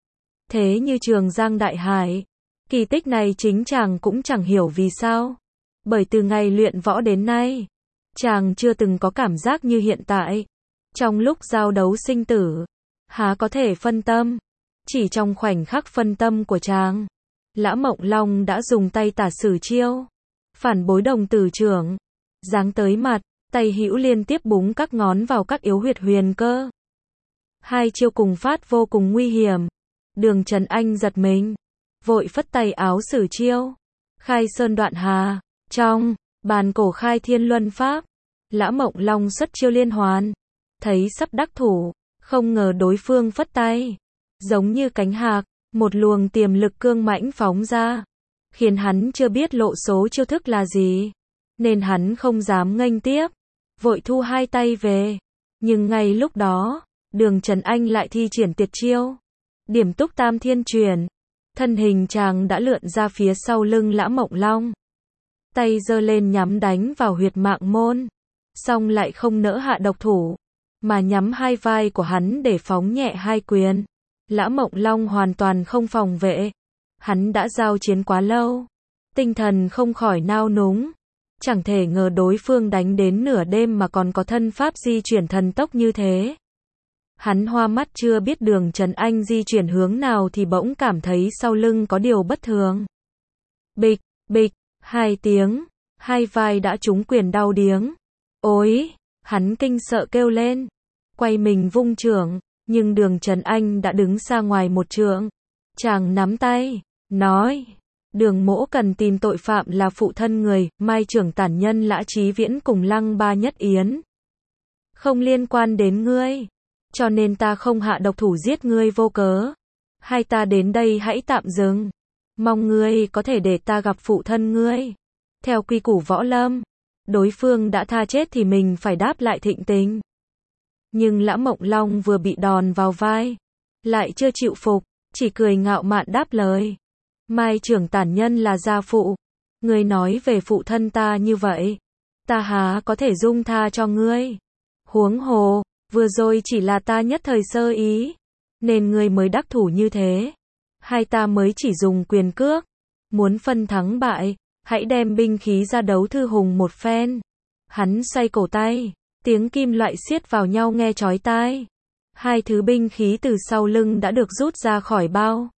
Thế như Trường Giang Đại Hải. Kỳ tích này chính chàng cũng chẳng hiểu vì sao. Bởi từ ngày luyện võ đến nay, chàng chưa từng có cảm giác như hiện tại. Trong lúc giao đấu sinh tử, há có thể phân tâm. Chỉ trong khoảnh khắc phân tâm của chàng, Lã Mộng Long đã dùng tay tả sử chiêu. Phản bối đồng tử trưởng. Giáng tới mặt. Tay hữu liên tiếp búng các ngón vào các yếu huyệt huyền cơ. 2 chiêu cùng phát vô cùng nguy hiểm. Đường Trần Anh giật mình, vội phất tay áo sử chiêu. Khai sơn đoạn hà, trong, bàn cổ khai thiên luân pháp. Lã Mộng Long xuất chiêu liên hoàn. Thấy sắp đắc thủ, không ngờ đối phương phất tay. Giống như cánh hạc, một luồng tiềm lực cương mãnh phóng ra. Khiến hắn chưa biết lộ số chiêu thức là gì. Nên hắn không dám nghênh tiếp. Vội thu 2 tay về. Nhưng ngay lúc đó, Đường Trần Anh lại thi triển tuyệt chiêu. Điểm túc tam thiên truyền. Thân hình chàng đã lượn ra phía sau lưng Lã Mộng Long. Tay giơ lên nhắm đánh vào huyệt mạng môn. Xong lại không nỡ hạ độc thủ, mà nhắm 2 vai của hắn để phóng nhẹ 2 quyền. Lã Mộng Long hoàn toàn không phòng vệ. Hắn đã giao chiến quá lâu. Tinh thần không khỏi nao núng. Chẳng thể ngờ đối phương đánh đến nửa đêm mà còn có thân pháp di chuyển thần tốc như thế. Hắn hoa mắt chưa biết Đường Trần Anh di chuyển hướng nào thì bỗng cảm thấy sau lưng có điều bất thường. Bịch, bịch, 2 tiếng, 2 vai đã trúng quyền đau điếng. Ôi, hắn kinh sợ kêu lên. Quay mình vung chưởng, nhưng Đường Trần Anh đã đứng xa ngoài 1 trượng. Chàng nắm tay, nói, Đường Mỗ cần tìm tội phạm là phụ thân người, Mai trưởng tản nhân Lã Chí Viễn cùng Lăng Ba Nhất Yến. Không liên quan đến ngươi. Cho nên ta không hạ độc thủ giết ngươi vô cớ. Hai ta đến đây hãy tạm dừng. Mong ngươi có thể để ta gặp phụ thân ngươi. Theo quy củ võ lâm, đối phương đã tha chết thì mình phải đáp lại thịnh tình. Nhưng Lã Mộng Long vừa bị đòn vào vai, lại chưa chịu phục, chỉ cười ngạo mạn đáp lời. Mai trưởng tản nhân là gia phụ. Ngươi nói về phụ thân ta như vậy, ta há có thể dung tha cho ngươi. Huống hồ, vừa rồi chỉ là ta nhất thời sơ ý, nên ngươi mới đắc thủ như thế. Hai ta mới chỉ dùng quyền cước. Muốn phân thắng bại, hãy đem binh khí ra đấu thư hùng một phen. Hắn xoay cổ tay, tiếng kim loại xiết vào nhau nghe chói tai. Hai thứ binh khí từ sau lưng đã được rút ra khỏi bao.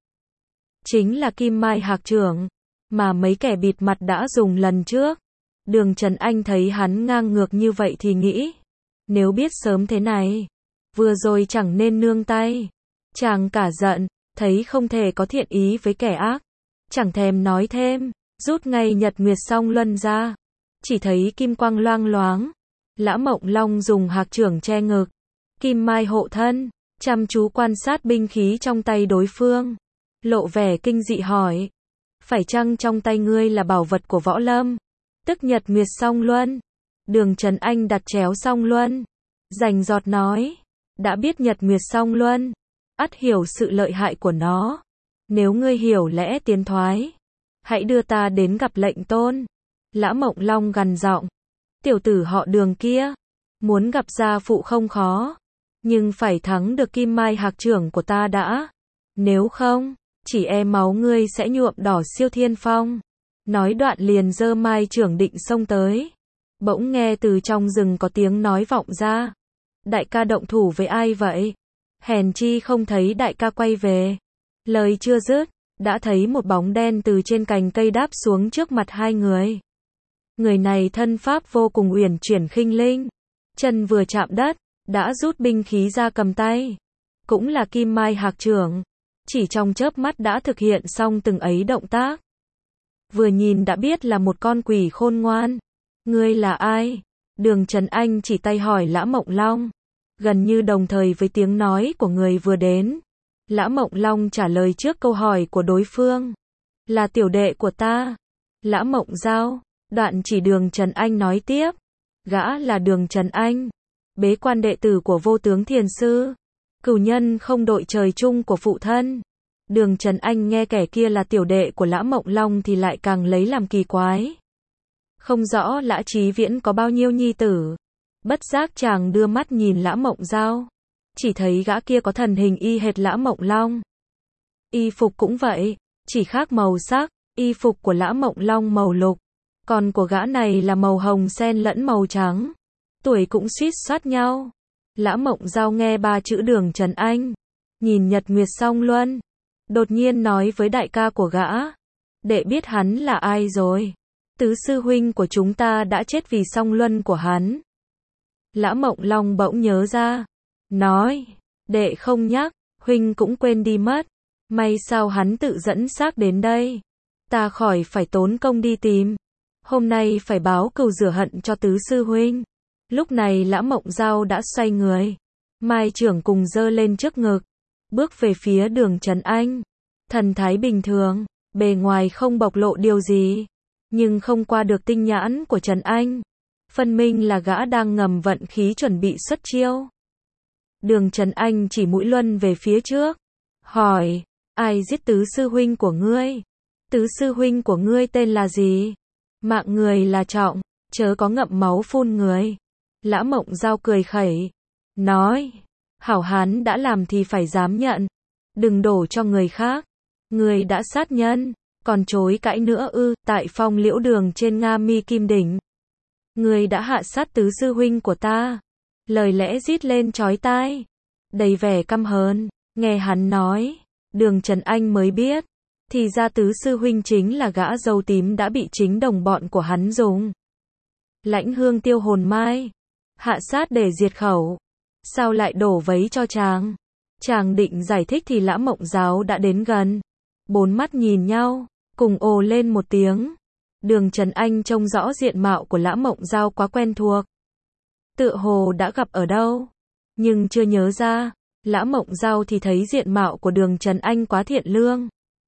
Chính là Kim Mai Hạc Chưởng, mà mấy kẻ bịt mặt đã dùng lần trước. Đường Trần Anh thấy hắn ngang ngược như vậy thì nghĩ, nếu biết sớm thế này, vừa rồi chẳng nên nương tay. Chàng cả giận, thấy không thể có thiện ý với kẻ ác, chẳng thèm nói thêm, rút ngay Nhật Nguyệt Song Luân ra. Chỉ thấy kim quang loang loáng, Lã Mộng Long dùng hạc chưởng che ngực, Kim Mai hộ thân, chăm chú quan sát binh khí trong tay đối phương, lộ vẻ kinh dị hỏi, phải chăng trong tay ngươi là bảo vật của võ lâm, tức Nhật Nguyệt Song Luân? Đường Trần Anh đặt chéo song luân, rành rọt nói, đã biết Nhật Nguyệt Song Luân, ắt hiểu sự lợi hại của nó. Nếu ngươi hiểu lẽ tiến thoái, hãy đưa ta đến gặp lệnh tôn. Lã Mộng Long gằn giọng, tiểu tử họ Đường kia, muốn gặp gia phụ không khó, nhưng phải thắng được Kim Mai Hạc Chưởng của ta đã. Nếu không, chỉ e máu ngươi sẽ nhuộm đỏ Siêu Thiên Phong. Nói đoạn liền giơ mai chưởng định xông tới. Bỗng nghe từ trong rừng có tiếng nói vọng ra. Đại ca động thủ với ai vậy? Hèn chi không thấy đại ca quay về. Lời chưa dứt, đã thấy một bóng đen từ trên cành cây đáp xuống trước mặt hai người. Người này thân pháp vô cùng uyển chuyển khinh linh, chân vừa chạm đất, đã rút binh khí ra cầm tay. Cũng là Kim Mai Hạc Chưởng, chỉ trong chớp mắt đã thực hiện xong từng ấy động tác. Vừa nhìn đã biết là một con quỷ khôn ngoan. Ngươi là ai? Đường Trần Anh chỉ tay hỏi Lã Mộng Long. Gần như đồng thời với tiếng nói của người vừa đến, Lã Mộng Long trả lời trước câu hỏi của đối phương. Là tiểu đệ của ta, Lã Mộng Giao. Đoạn chỉ Đường Trần Anh nói tiếp. Gã là Đường Trần Anh, bế quan đệ tử của Vô Tướng Thiền Sư, cửu nhân không đội trời chung của phụ thân. Đường Trần Anh nghe kẻ kia là tiểu đệ của Lã Mộng Long thì lại càng lấy làm kỳ quái. Không rõ Lã Chí Viễn có bao nhiêu nhi tử. Bất giác chàng đưa mắt nhìn Lã Mộng Giao, chỉ thấy gã kia có thần hình y hệt Lã Mộng Long. Y phục cũng vậy, chỉ khác màu sắc, y phục của Lã Mộng Long màu lục, còn của gã này là màu hồng xen lẫn màu trắng. Tuổi cũng suýt soát nhau. Lã Mộng Giao nghe ba chữ Đường Trần Anh, nhìn Nhật Nguyệt Song Luân, đột nhiên nói với đại ca của gã, đệ biết hắn là ai rồi. Tứ sư huynh của chúng ta đã chết vì song luân của hắn. Lã Mộng Long bỗng nhớ ra, nói, đệ không nhắc, huynh cũng quên đi mất. May sao hắn tự dẫn xác đến đây, ta khỏi phải tốn công đi tìm. Hôm nay phải báo cừu rửa hận cho tứ sư huynh. Lúc này Lã Mộng Giao đã xoay người, mai chưởng cùng giơ lên trước ngực, bước về phía Đường Trần Anh. Thần thái bình thường, bề ngoài không bộc lộ điều gì, nhưng không qua được tinh nhãn của Trần Anh. Phân minh là gã đang ngầm vận khí chuẩn bị xuất chiêu. Đường Trần Anh chỉ mũi luân về phía trước, hỏi, ai giết tứ sư huynh của ngươi? Tứ sư huynh của ngươi tên là gì? Mạng người là trọng, chớ có ngậm máu phun người. Lã Mộng Giao cười khẩy, nói, hảo hán đã làm thì phải dám nhận, đừng đổ cho người khác. Người đã sát nhân, còn chối cãi nữa ư? Tại Phong Liễu Đường trên Nga Mi Kim Đỉnh, người đã hạ sát tứ sư huynh của ta. Lời lẽ rít lên chói tai, đầy vẻ căm hờn. Nghe hắn nói, Đường Trần Anh mới biết, thì ra tứ sư huynh chính là gã dâu tím đã bị chính đồng bọn của hắn dùng Lãnh Hương Tiêu Hồn Mai hạ sát để diệt khẩu. Sao lại đổ vấy cho chàng? Chàng định giải thích thì Lã Mộng Giao đã đến gần, bốn mắt nhìn nhau, cùng ồ lên một tiếng. Đường Trần Anh trông rõ diện mạo của Lã Mộng Giao quá quen thuộc. Tựa hồ đã gặp ở đâu, nhưng chưa nhớ ra. Lã Mộng Giao thì thấy diện mạo của Đường Trần Anh quá thiện lương,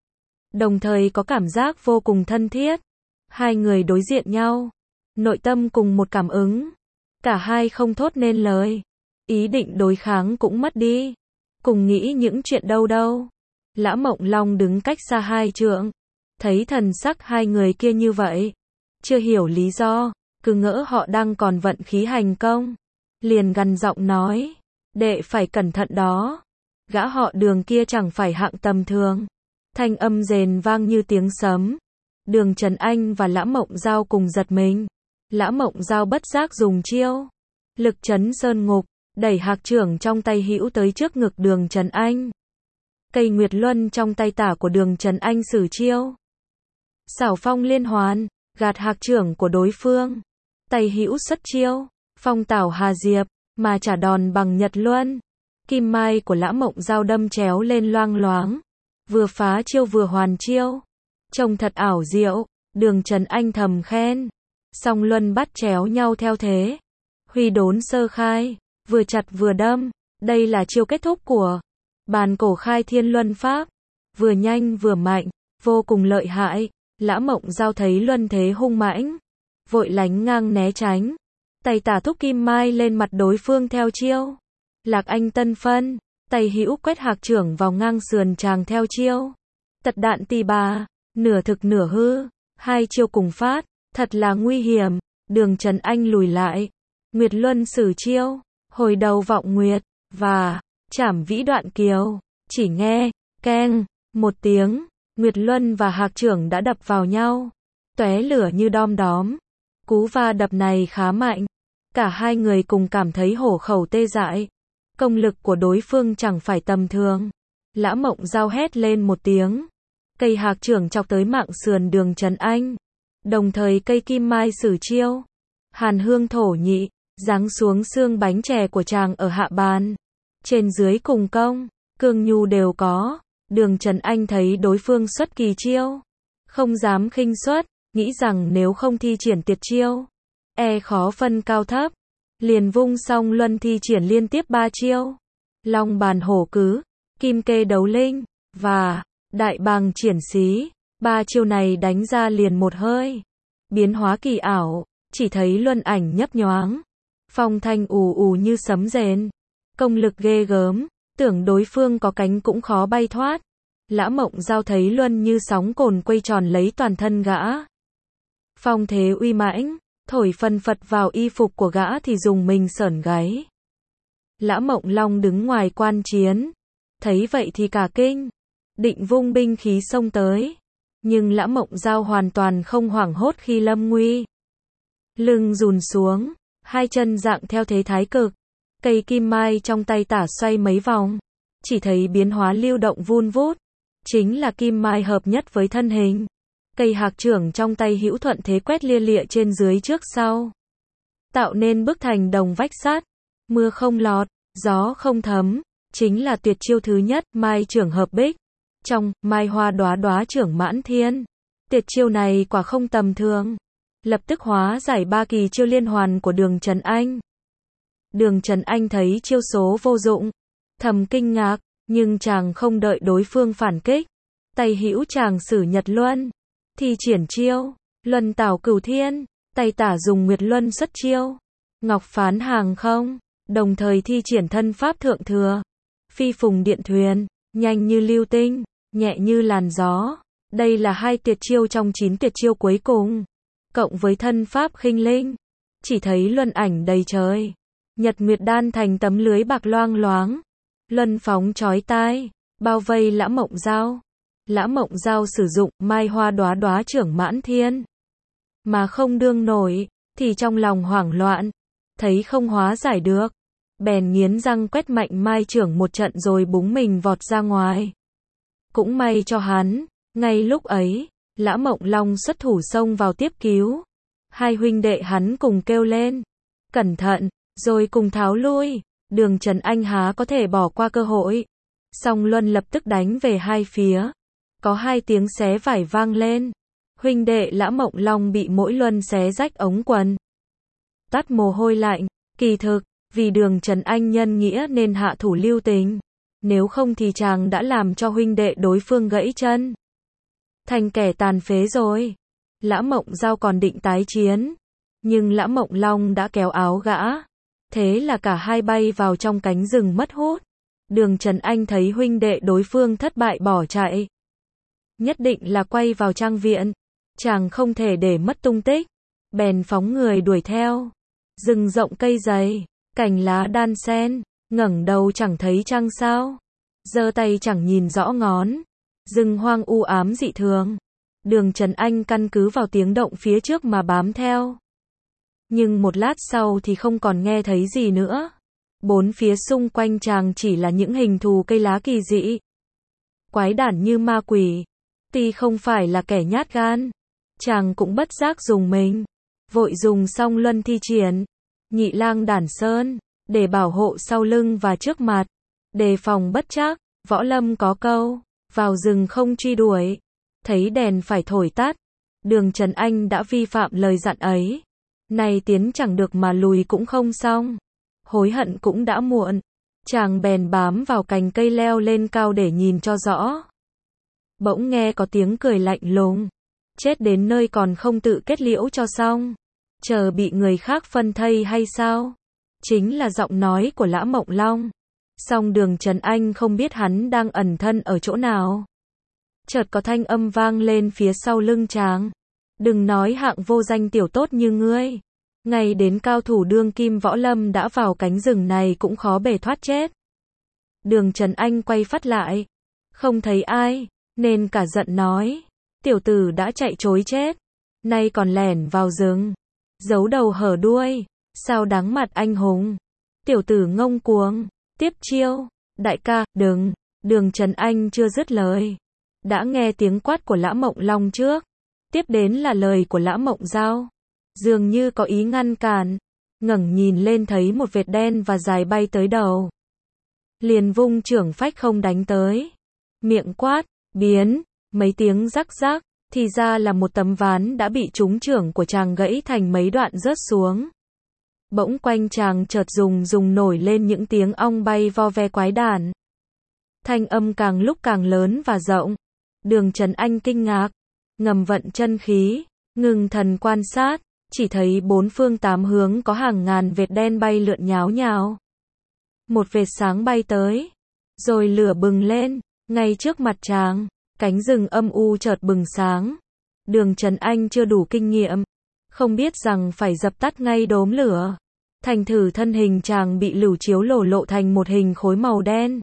đồng thời có cảm giác vô cùng thân thiết. Hai người đối diện nhau, nội tâm cùng một cảm ứng. Cả hai không thốt nên lời, ý định đối kháng cũng mất đi, cùng nghĩ những chuyện đâu đâu. Lã Mộng Long đứng cách xa 2 trượng, thấy thần sắc hai người kia như vậy, chưa hiểu lý do, cứ ngỡ họ đang còn vận khí hành công, liền gằn giọng nói, đệ phải cẩn thận đó, gã họ Đường kia chẳng phải hạng tầm thường. Thanh âm rền vang như tiếng sấm. Đường Trần Anh và Lã Mộng Giao cùng giật mình. Lã Mộng Giao bất giác dùng chiêu Lực Chấn Sơn Ngục, đẩy hạc chưởng trong tay hữu tới trước ngực Đường Trần Anh. Cây Nguyệt Luân trong tay tả của Đường Trần Anh sử chiêu Xảo Phong Liên Hoàn, gạt hạc chưởng của đối phương. Tay hữu xuất chiêu Phong Tảo Hà Diệp, mà trả đòn bằng Nhật Luân. Kim mai của Lã Mộng Giao đâm chéo lên loang loáng, vừa phá chiêu vừa hoàn chiêu, trông thật ảo diệu. Đường Trần Anh thầm khen. Song luân bắt chéo nhau theo thế huy đốn sơ khai, vừa chặt vừa đâm. Đây là chiêu kết thúc của Bàn Cổ Khai Thiên Luân Pháp, vừa nhanh vừa mạnh, vô cùng lợi hại. Lã Mộng Giao thấy luân thế hung mãnh, vội lánh ngang né tránh, tay tả thúc kim mai lên mặt đối phương theo chiêu Lạc Anh Tân Phân, tay hữu quét hạc chưởng vào ngang sườn chàng theo chiêu Tật Đạn Tỳ Bà, nửa thực nửa hư, hai chiêu cùng phát, thật là nguy hiểm. Đường Trần Anh lùi lại, Nguyệt Luân sử chiêu Hồi Đầu Vọng Nguyệt và Trảm Vĩ Đoạn Kiều. Chỉ nghe keng một tiếng, Nguyệt Luân và hạc chưởng đã đập vào nhau, tóe lửa như đom đóm. Cú va đập này khá mạnh, cả hai người cùng cảm thấy hổ khẩu tê dại. Công lực của đối phương chẳng phải tầm thường. Lã Mộng Giao hét lên một tiếng, cây hạc chưởng chọc tới mạng sườn Đường Trần Anh, đồng thời cây kim mai sử chiêu Hàn Hương Thổ Nhị, giáng xuống xương bánh chè của chàng ở hạ bàn. Trên dưới cùng công, cương nhu đều có. Đường Trần Anh thấy đối phương xuất kỳ chiêu, không dám khinh suất, nghĩ rằng nếu không thi triển tuyệt chiêu, khó phân cao thấp. Liền vung song luân thi triển liên tiếp 3 chiêu Long Bàn Hổ Cứ, Kim Kê Đấu Linh và Đại Bàng Triển Xí. 3 chiêu này đánh ra liền một hơi, biến hóa kỳ ảo, chỉ thấy luân ảnh nhấp nhoáng, phong thanh ù ù như sấm rền. Công lực ghê gớm, tưởng đối phương có cánh cũng khó bay thoát. Lã Mộng Giao thấy luân như sóng cồn quay tròn lấy toàn thân gã, phong thế uy mãnh, thổi phần phật vào y phục của gã thì dùng mình sởn gáy. Lã Mộng Long đứng ngoài quan chiến, thấy vậy thì cả kinh, định vung binh khí xông tới, nhưng Lã Mộng Giao hoàn toàn không hoảng hốt khi lâm nguy. Lưng rùn xuống, hai chân dạng theo thế thái cực, cây kim mai trong tay tả xoay mấy vòng, chỉ thấy biến hóa lưu động vun vút, chính là kim mai hợp nhất với thân hình. Cây hạc chưởng trong tay hữu thuận thế quét lia lịa trên dưới trước sau, tạo nên bức thành đồng vách sắt. Mưa không lọt, gió không thấm, chính là tuyệt chiêu thứ nhất, mai chưởng hợp bích. Trong mai hoa đóa đóa chưởng mãn thiên, tuyệt chiêu này quả không tầm thường, lập tức hóa giải 3 kỳ chiêu liên hoàn của Đường Trần Anh. Đường Trần Anh thấy chiêu số vô dụng, thầm kinh ngạc, nhưng chàng không đợi đối phương phản kích, tay hữu chàng sử Nhật Luân, thi triển chiêu Luân Tảo Cửu Thiên, tay tả dùng Nguyệt Luân xuất chiêu Ngọc Phán Hàng Không, đồng thời thi triển thân pháp thượng thừa, Phi Phùng Điện Thuyền, nhanh như lưu tinh, nhẹ như làn gió. Đây là 2 tuyệt chiêu trong 9 tuyệt chiêu cuối cùng, cộng với thân pháp khinh linh, chỉ thấy luân ảnh đầy trời, Nhật Nguyệt đan thành tấm lưới bạc loang loáng, luân phóng chói tai, bao vây Lã Mộng Giao. Lã Mộng Giao sử dụng mai hoa đóa đóa chưởng mãn thiên, mà không đương nổi, thì trong lòng hoảng loạn, thấy không hóa giải được, bèn nghiến răng quét mạnh mai chưởng một trận rồi búng mình vọt ra ngoài. Cũng may cho hắn, ngay lúc ấy, Lã Mộng Long xuất thủ xông vào tiếp cứu. Hai huynh đệ hắn cùng kêu lên, cẩn thận, rồi cùng tháo lui. Đường Trần Anh há có thể bỏ qua cơ hội. Song luân lập tức đánh về hai phía. có hai tiếng xé vải vang lên. Huynh đệ Lã Mộng Long bị mỗi luân xé rách ống quần. Toát mồ hôi lạnh, kỳ thực, vì Đường Trần Anh nhân nghĩa nên hạ thủ lưu tình. Nếu không thì chàng đã làm cho huynh đệ đối phương gãy chân. Thành kẻ tàn phế rồi. Lã Mộng Giao còn định tái chiến. Nhưng Lã Mộng Long đã kéo áo gã. Thế là cả hai bay vào trong cánh rừng mất hút. Đường Trần Anh thấy huynh đệ đối phương thất bại bỏ chạy. Nhất định là quay vào trang viện. Chàng không thể để mất tung tích. Bèn phóng người đuổi theo. Rừng rộng cây dày, cành lá đan xen, ngẩng đầu chẳng thấy trăng sao. Giơ tay chẳng nhìn rõ ngón. Rừng hoang u ám dị thường. Đường Trần Anh căn cứ vào tiếng động phía trước mà bám theo. Nhưng một lát sau thì không còn nghe thấy gì nữa. Bốn phía xung quanh chàng chỉ là những hình thù cây lá kỳ dị. Quái đản như ma quỷ. Tuy không phải là kẻ nhát gan, chàng cũng bất giác dùng mình. Vội dùng song luân thi triển Nhị Lang Đản Sơn để bảo hộ sau lưng và trước mặt. Đề phòng bất trắc, Võ Lâm có câu, vào rừng không truy đuổi, thấy đèn phải thổi tắt. Đường Trần Anh đã vi phạm lời dặn ấy. Nay tiến chẳng được mà lùi cũng không xong. Hối hận cũng đã muộn. Chàng bèn bám vào cành cây leo lên cao để nhìn cho rõ. Bỗng nghe có tiếng cười lạnh lùng. Chết đến nơi còn không tự kết liễu cho xong. Chờ bị người khác phân thây hay sao? Chính là giọng nói của Lã Mộng Long. Song Đường Trần Anh không biết hắn đang ẩn thân ở chỗ nào. Chợt có thanh âm vang lên phía sau lưng chàng. Đừng nói hạng vô danh tiểu tốt như ngươi. Ngay đến cao thủ đương kim võ lâm đã vào cánh rừng này cũng khó bề thoát chết. Đường Trần Anh quay phát lại. Không thấy ai, nên cả giận nói. Tiểu tử đã chạy trối chết. Nay còn lẻn vào rừng. Giấu đầu hở đuôi. Sao đáng mặt anh hùng. Tiểu tử ngông cuồng. Tiếp chiêu. Đại ca, đừng. Đường Trần Anh chưa dứt lời. Đã nghe tiếng quát của Lã Mộng Long trước. Tiếp đến là lời của Lã Mộng Giao. Dường như có ý ngăn cản. Ngẩng nhìn lên thấy một vệt đen và dài bay tới đầu. Liền vung chưởng phách không đánh tới. Miệng quát, biến. Mấy tiếng rắc rắc. Thì ra là một tấm ván đã bị trúng chưởng của chàng gãy thành mấy đoạn rớt xuống. Bỗng quanh chàng chợt rùng nổi lên những tiếng ong bay vo ve quái đản. Thanh âm càng lúc càng lớn và rộng. Đường Trần Anh kinh ngạc. Ngầm vận chân khí. Ngừng thần quan sát. Chỉ thấy bốn phương tám hướng có hàng ngàn vệt đen bay lượn nháo nhào. Một vệt sáng bay tới. Rồi lửa bừng lên. Ngay trước mặt chàng. Cánh rừng âm u chợt bừng sáng. Đường Trần Anh chưa đủ kinh nghiệm. Không biết rằng phải dập tắt ngay đốm lửa. Thành thử thân hình chàng bị lửa chiếu lộ thành một hình khối màu đen.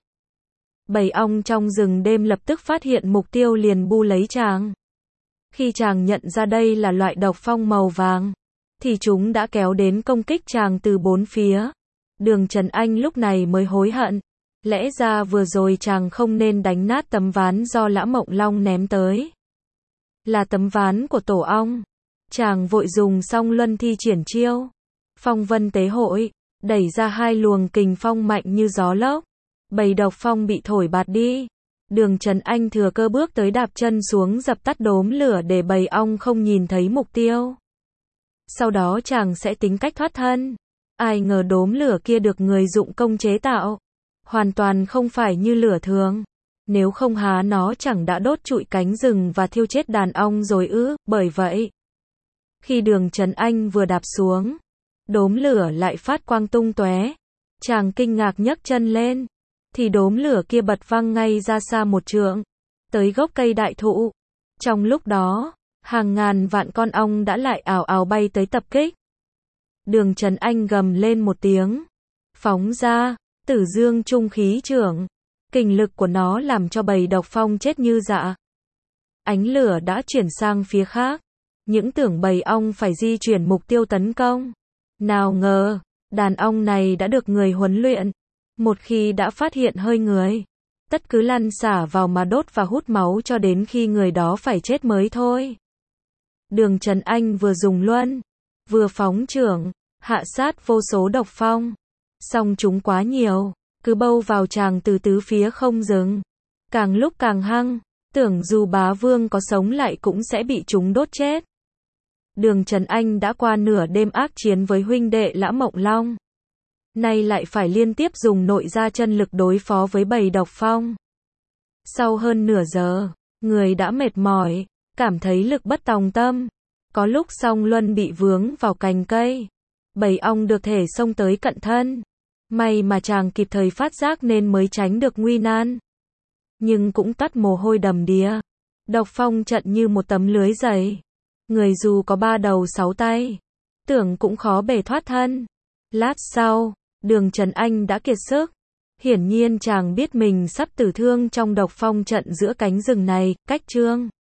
Bầy ong trong rừng đêm lập tức phát hiện mục tiêu liền bu lấy chàng. Khi chàng nhận ra đây là loại độc phong màu vàng, thì chúng đã kéo đến công kích chàng từ bốn phía. Đường Trần Anh lúc này mới hối hận. Lẽ ra vừa rồi chàng không nên đánh nát tấm ván do Lã Mộng Long ném tới. Là tấm ván của tổ ong. Chàng vội dùng song luân thi triển chiêu Phong Vân Tế Hội, đẩy ra hai luồng kình phong mạnh như gió lốc. Bầy độc phong bị thổi bạt đi. Đường Trần Anh thừa cơ bước tới đạp chân xuống dập tắt đốm lửa để bầy ong không nhìn thấy mục tiêu. Sau đó chàng sẽ tính cách thoát thân. Ai ngờ đốm lửa kia được người dụng công chế tạo. Hoàn toàn không phải như lửa thường. Nếu không há nó chẳng đã đốt trụi cánh rừng và thiêu chết đàn ong rồi ư. Bởi vậy, khi Đường Trần Anh vừa đạp xuống, đốm lửa lại phát quang tung tóe. Chàng kinh ngạc nhấc chân lên, thì đốm lửa kia bật văng ngay ra xa một trượng, tới gốc cây đại thụ. Trong lúc đó, hàng ngàn vạn con ong đã lại ào ào bay tới tập kích. Đường Trần Anh gầm lên một tiếng, phóng ra Tử Dương Trung Khí Chưởng. Kình lực của nó làm cho bầy độc phong chết như dạ. Ánh lửa đã chuyển sang phía khác. Những tưởng bầy ong phải di chuyển mục tiêu tấn công. Nào ngờ, đàn ong này đã được người huấn luyện. Một khi đã phát hiện hơi người, tất cứ lăn xả vào mà đốt và hút máu cho đến khi người đó phải chết mới thôi. Đường Trần Anh vừa dùng luân, vừa phóng chưởng, hạ sát vô số độc phong. Song chúng quá nhiều, cứ bâu vào chàng từ tứ phía không dừng. Càng lúc càng hăng, Tưởng dù bá vương có sống lại cũng sẽ bị chúng đốt chết. Đường Trần Anh đã qua nửa đêm ác chiến với huynh đệ Lã Mộng Long. Nay lại phải liên tiếp dùng nội gia chân lực đối phó với bầy độc phong. Sau hơn nửa giờ, người đã mệt mỏi, cảm thấy lực bất tòng tâm. Có lúc Song Luân bị vướng vào cành cây. Bầy ong được thể xông tới cận thân. May mà chàng kịp thời phát giác nên mới tránh được nguy nan. Nhưng cũng toát mồ hôi đầm đìa. Độc phong trận như một tấm lưới dày. Người dù có 3 đầu 6 tay, tưởng cũng khó bề thoát thân. Lát sau, Đường Trần Anh đã kiệt sức. Hiển nhiên chàng biết mình sắp tử thương trong độc phong trận giữa cánh rừng này, cách Trương